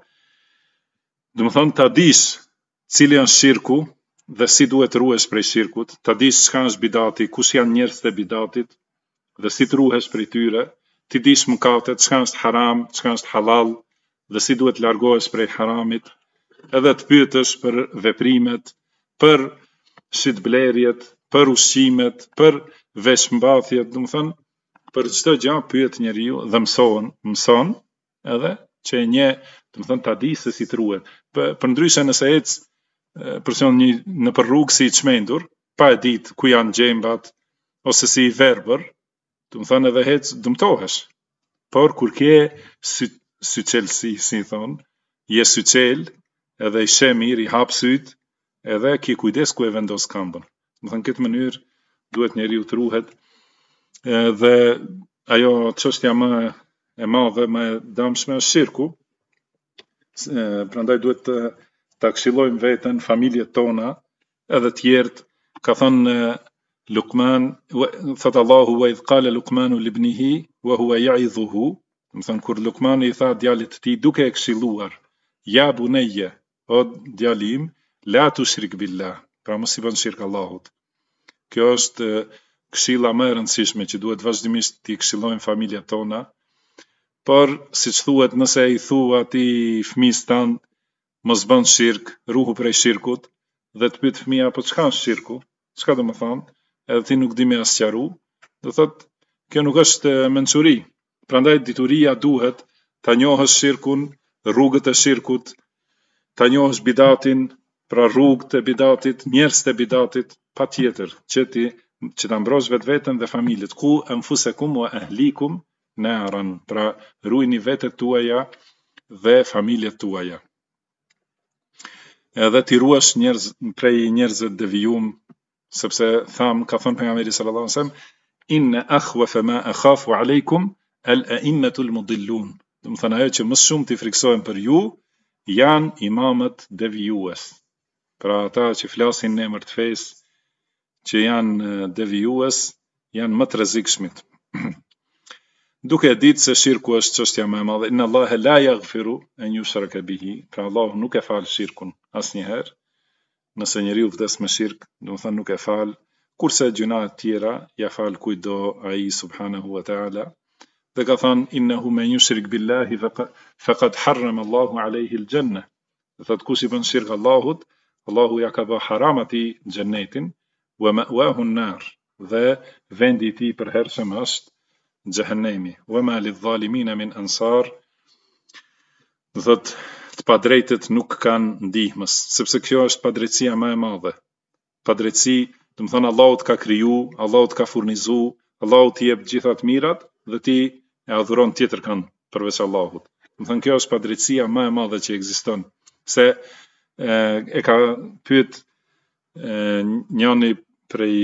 Do të thonë ta dish cili është shirku dhe si duhet ruhesh prej shirkut, ta dish çka është bidati, kush janë njerëzit e bidatit dhe si të ruhesh prej tyre, ti dish mëkatet, çka është haram, çka është halal dhe si duhet largohesh prej haramit, edhe të pyetesh për veprimet, për shitblerjet, për ushqimet, për veshmbathjet, do të thonë për çdo gjë pyet njeriu dhe mëson edhe që e nje, do të thonë ta di se si të ruhet. Përndryshe nëse ec person në për rrugë si i çmendur, pa e ditë ku janë xhembat ose si i verbër, do të thonë edhe ec dëmtohesh. Por kur ke syçelsi, si thon, je syçel, edhe i sheh mirë, i hap syt, edhe ki kujdes ku e vendos këmbën. Do të thonë këtë mënyrë duhet njeriu të ruhet. Dhe ajo çështja më e madhe më e dëmshme është shirku. Prandaj duhet ta këshillojmë veten, familjet tona, edhe tjerët. Ka thënë Luqman, thot Allahu wa idh qala Luqmanu libnihi wa huwa ya'idhuhu, do të thënë kur Luqmani i tha djalit të tij duke e këshilluar, ja bunayya, o djalim, la tushrik billah, pra mos i bën shirk Allahut. Kjo është këshilla më e rëndësishme që duhet vazhdimisht t'i këshillojmë familjet tona. Por, siç thuhet, nëse i thua ti fëmijës tanë mos bën shirk, ruhu prej shirkut, dhe të pyet fëmia po çka është shirku? Çka do të thonë? Edhe ti nuk di me asqaru, do thot kjo nuk është mençuri. Prandaj dituria duhet ta njohësh shirkun, rrugët e shirkut, ta njohësh bidatin, pra rrugët e bidatit, njerëzit e bidatit, patjetër që ta mbrosh vetveten dhe familjet. Ku anfusakum wa ahlikum naran, pra ruajini vetet tuaja dhe familjet tuaja. Edhe t'i ruash prej njerëzve të devijum, sepse ka thënë pejgamberi sallallahu alaihi wasallam, inna akhwafa ma akhafu aleikum al-a'immatul mudillun. Do të thënë ajo që më shumë t'i friksohem për ju janë imamët devijues. Pra ata që flasin në emër të fesë, që janë devijues, janë më të rrezikshmit. Duke e ditë se shirku është çështja më e madhe, inna Allaha la yaghfiru an yushraka bihi, pra Allahu nuk e fal shirkun asnjëherë. Nëse njeriu vdes me shirk, do të thënë nuk e fal, kurse gjunat tjera ja fal kujdo ai subhanahu wa taala. Dhe ka thënë innahu man yushrik billahi faqad harrama Allahu alayhi al-janna. Do thotë kush i bën shirk Allahut, Allahu ja ka bë haram atij xhenetin, wa ma'wahu an-nar, dhe vendi i tij i përhershëm është Gjehennemi, wama lidh-dhalimin min ansar, do thot të padrejtët nuk kanë ndihmës, sepse kjo është padrejtësia më e madhe. Padrejtësi, do të thonë Allahu të ka kriju, Allahu të ka furnizu, Allahu të jep gjitha të mirat dhe ti e adhuron tjetër kënd përveç Allahut. Do të thonë kjo është padrejtësia më e madhe që ekziston. Se e ka pyet njëri prej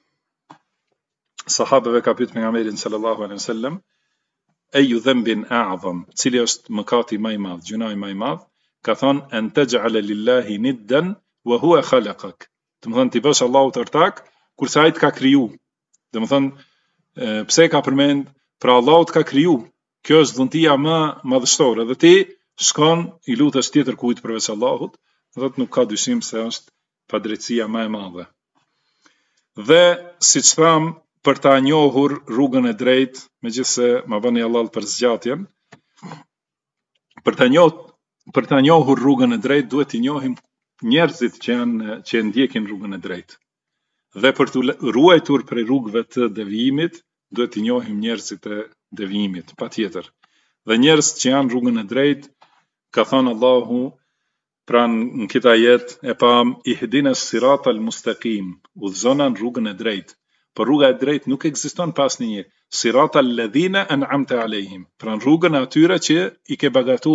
sahabëve ka pyet pejgamberin sallallahu alaihi wasallam, ayu dhanbin a'zam, cili është mëkati më i madh, gjuna më i madh? Ka thënë an taj'ala lillahi niddan wa huwa khalaqak. Do të thonë ti bësh Allahut ortak kurse ai të ka kriju. Do të thonë pse ka përmend, pra Allahu të ka kriju. Kjo është dhuntia më madhështore dhe ti shkon i lutesh tjetër kujt përveç Allahut, do të nuk ka dyshim se është padrejtësia më e madhe. Dhe siç tham, për ta njohur rrugën e drejtë, megjithse ma bëni Allah për zgjatjen, për ta njohur rrugën e drejtë duhet t'i njohim njerëzit që ndjekin rrugën e drejtë. Dhe për të ruajtur prej rrugëve të devijimit, duhet t'i njohim njerëzit e devijimit, patjetër. Dhe njerëz që janë rrugën e drejtë, ka thënë Allahu, pra në këtë ajet e pam ihdinas siratal mustaqim, udhëzona në rrugën e drejtë. Por rruga e drejtë nuk ekziston pas një siratal ladhina an'amta alehim, pra në rrugën e atyre që i ke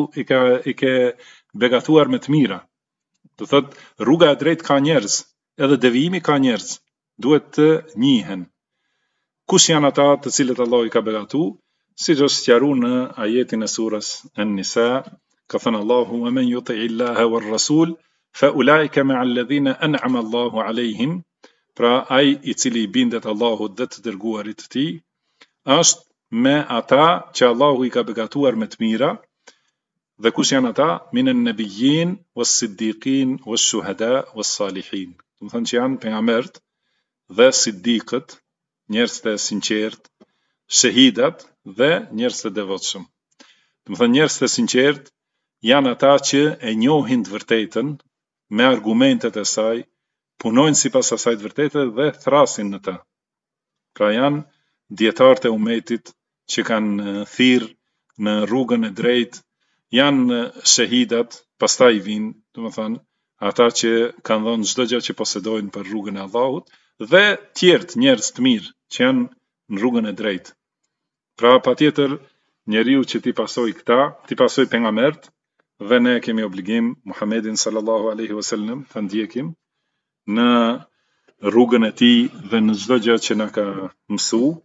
begatuar me të mira. Do thot rruga e drejtë ka njerëz, edhe devijimi ka njerëz, duhet të njihen. Kush janë ata të cilët Allah i ka begatu? Siç është sqaruar në ajetin e surës An-Nisa, ka thënë Allahu wa man yuti'i Allaha war rasul fa ulaika ma'a alladhina an'ama Allahu alehim, pra ai i cili i bindet Allahut dhe të dërguarit të tij, është me ata që Allahu i ka begatuar me të mira. Dhe kush janë ata? Minan nabiyyin was-siddiqin wash-shuhada was-salihin. Do të thonë që janë pejgamberët dhe siddiqët, njerëz të sinqert, shahidat dhe njerëz të devotshëm. Do të thonë njerëz të sinqert janë ata që e njohin të vërtetën me argumentet e saj, punojnë sipas asaj të vërtetë dhe thrasin në të. Pra janë dietarët e umetit që kanë thirrë në rrugën e drejtë, janë shahidat, pastaj vinë, do të thonë, ata që kanë dhënë çdo gjë që posedojnë për rrugën e Allahut dhe tjerë njerëz të mirë që janë në rrugën e drejtë. Pra patjetër njeriu që ti pasoj këta, ti pasoj pejgamberët dhe ne kemi obligim Muhammedin sallallahu alaihi wasallam të ndjekim në rrugën e tij dhe në çdo gjë që na ka mësuar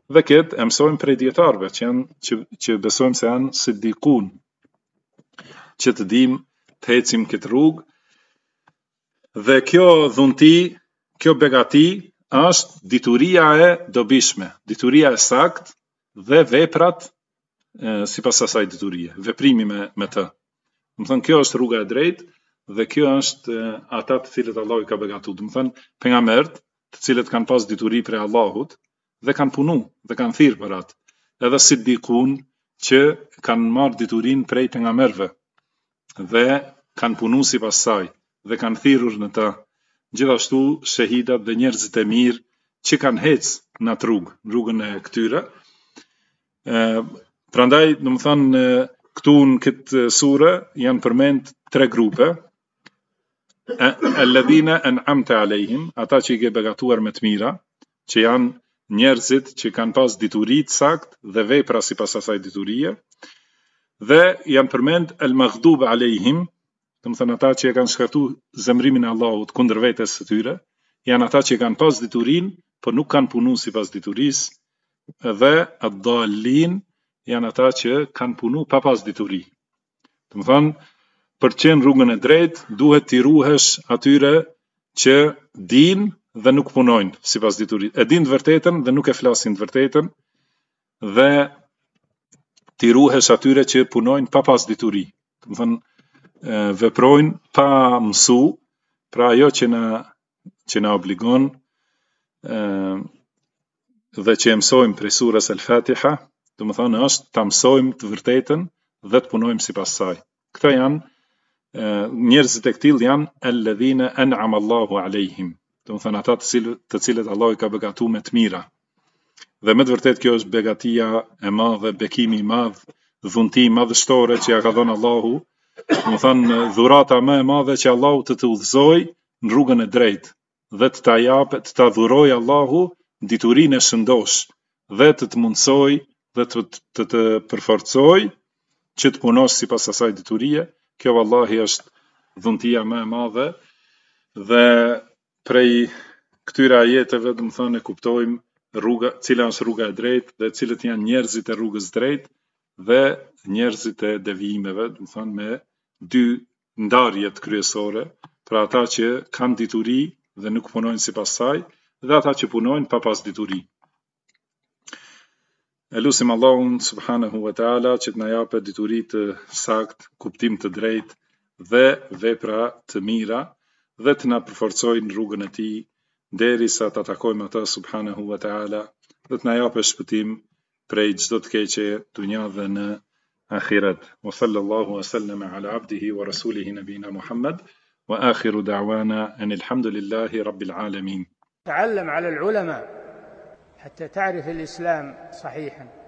Dhe këtë e mësojmë prej dietarëve që besojmë se janë siddiqun, që të dim të ecim këtë rrugë. Dhe kjo dhunti, kjo begati është dituria e dobishme, dituria e sakt dhe veprat sipas asaj diturie, veprimi me të. Do të thënë kjo është rruga e drejtë dhe kjo është ata të cilët Allahu i ka begatuar. Do të thënë pejgamberët, të cilët kanë pas dituri prej Allahut dhe kanë punu dhe kanë thirrë për atë. Edhe siddiqun që kanë marrë diturinë prej pejgamberëve dhe kanë punu sipas saj dhe kanë thirrur në të. Gjithashtu shahidat dhe njerëzit e mirë që kanë ecë në atë rrugë, rrugën e këtyre. Prandaj, do të thënë këtu në këtë sure janë përmend 3 grupe. Alladhina an'amta alejhim, ata që i ke begatuar me të mira, që janë njerëzit që kanë pas dituri të saktë dhe vepra sipas asaj diturie. Dhe janë përmend al-maghdub alejhim, do të thënë ata që e kanë shkaktuar zemrimin e Allahut kundër vetes së tyre, janë ata që kanë pas diturinë, por nuk kanë punu sipas diturisë, dhe ad-dallin janë ata që kanë punu pa pas dituri. Do të thënë, për të qenë rrugën e drejtë, duhet t'i ruhesh atyre që dinë dhe nuk punojnë sipas diturisë. E dinë të vërtetën dhe nuk e flasin të vërtetën, dhe t'i ruhesh atyre që punojnë pa pas dituri. Do të thënë, veprojnë pa mësu, pra ajo që na obligon dhe që e mësojmë prej surës Al-Fatiha, do të thënë është ta mësojmë të vërtetën dhe të punojmë sipas saj. Këta janë njerëzit e këtill janë alladhina an'ama Allahu alejhim, do të thënë ata të cilët Allahu i ka begatuar me të mira. Dhe me të vërtetë kjo është begatia e madhe, bekimi i madh, dhunti madhështore që ja ka dhënë Allahu. Do të thënë dhurata më e madhe që Allahu të udhëzojë në rrugën e drejtë dhe të ta japë, të ta dhurojë Allahu diturinë e shëndosh dhe të mundsoj dhe të përforcoj që të punosh sipas asaj diturie. Kjo vallahi është dhuntia më e madhe dhe prej këtyre ajeteve do të thënë e kuptojmë cila është rruga e drejtë dhe cilët janë njerëzit e rrugës drejtë dhe njerëzit e devijimeve, do të thënë me 2 ndarjet kryesore, pra ata që kanë dituri dhe nuk punojnë sipas saj dhe ata që punojnë pa pas dituri. E lutim Allahun subhanahu wa taala që të na japë dituri të saktë, kuptim të drejtë dhe vepra të mira dhe të na përforcojë në rrugën e tij derisa ta takojmë atë subhanahu wa taala dhe të na japë shpëtim prej çdo të keqe dunja dhe në akhirat. Wa sallallahu wa sallama ala abdihi wa rasulihi nabina Muhammad wa akhiru da'wana anil hamdulillahi rabbil alamin. تعلم على العلماء حتى تعرف الإسلام صحيحا.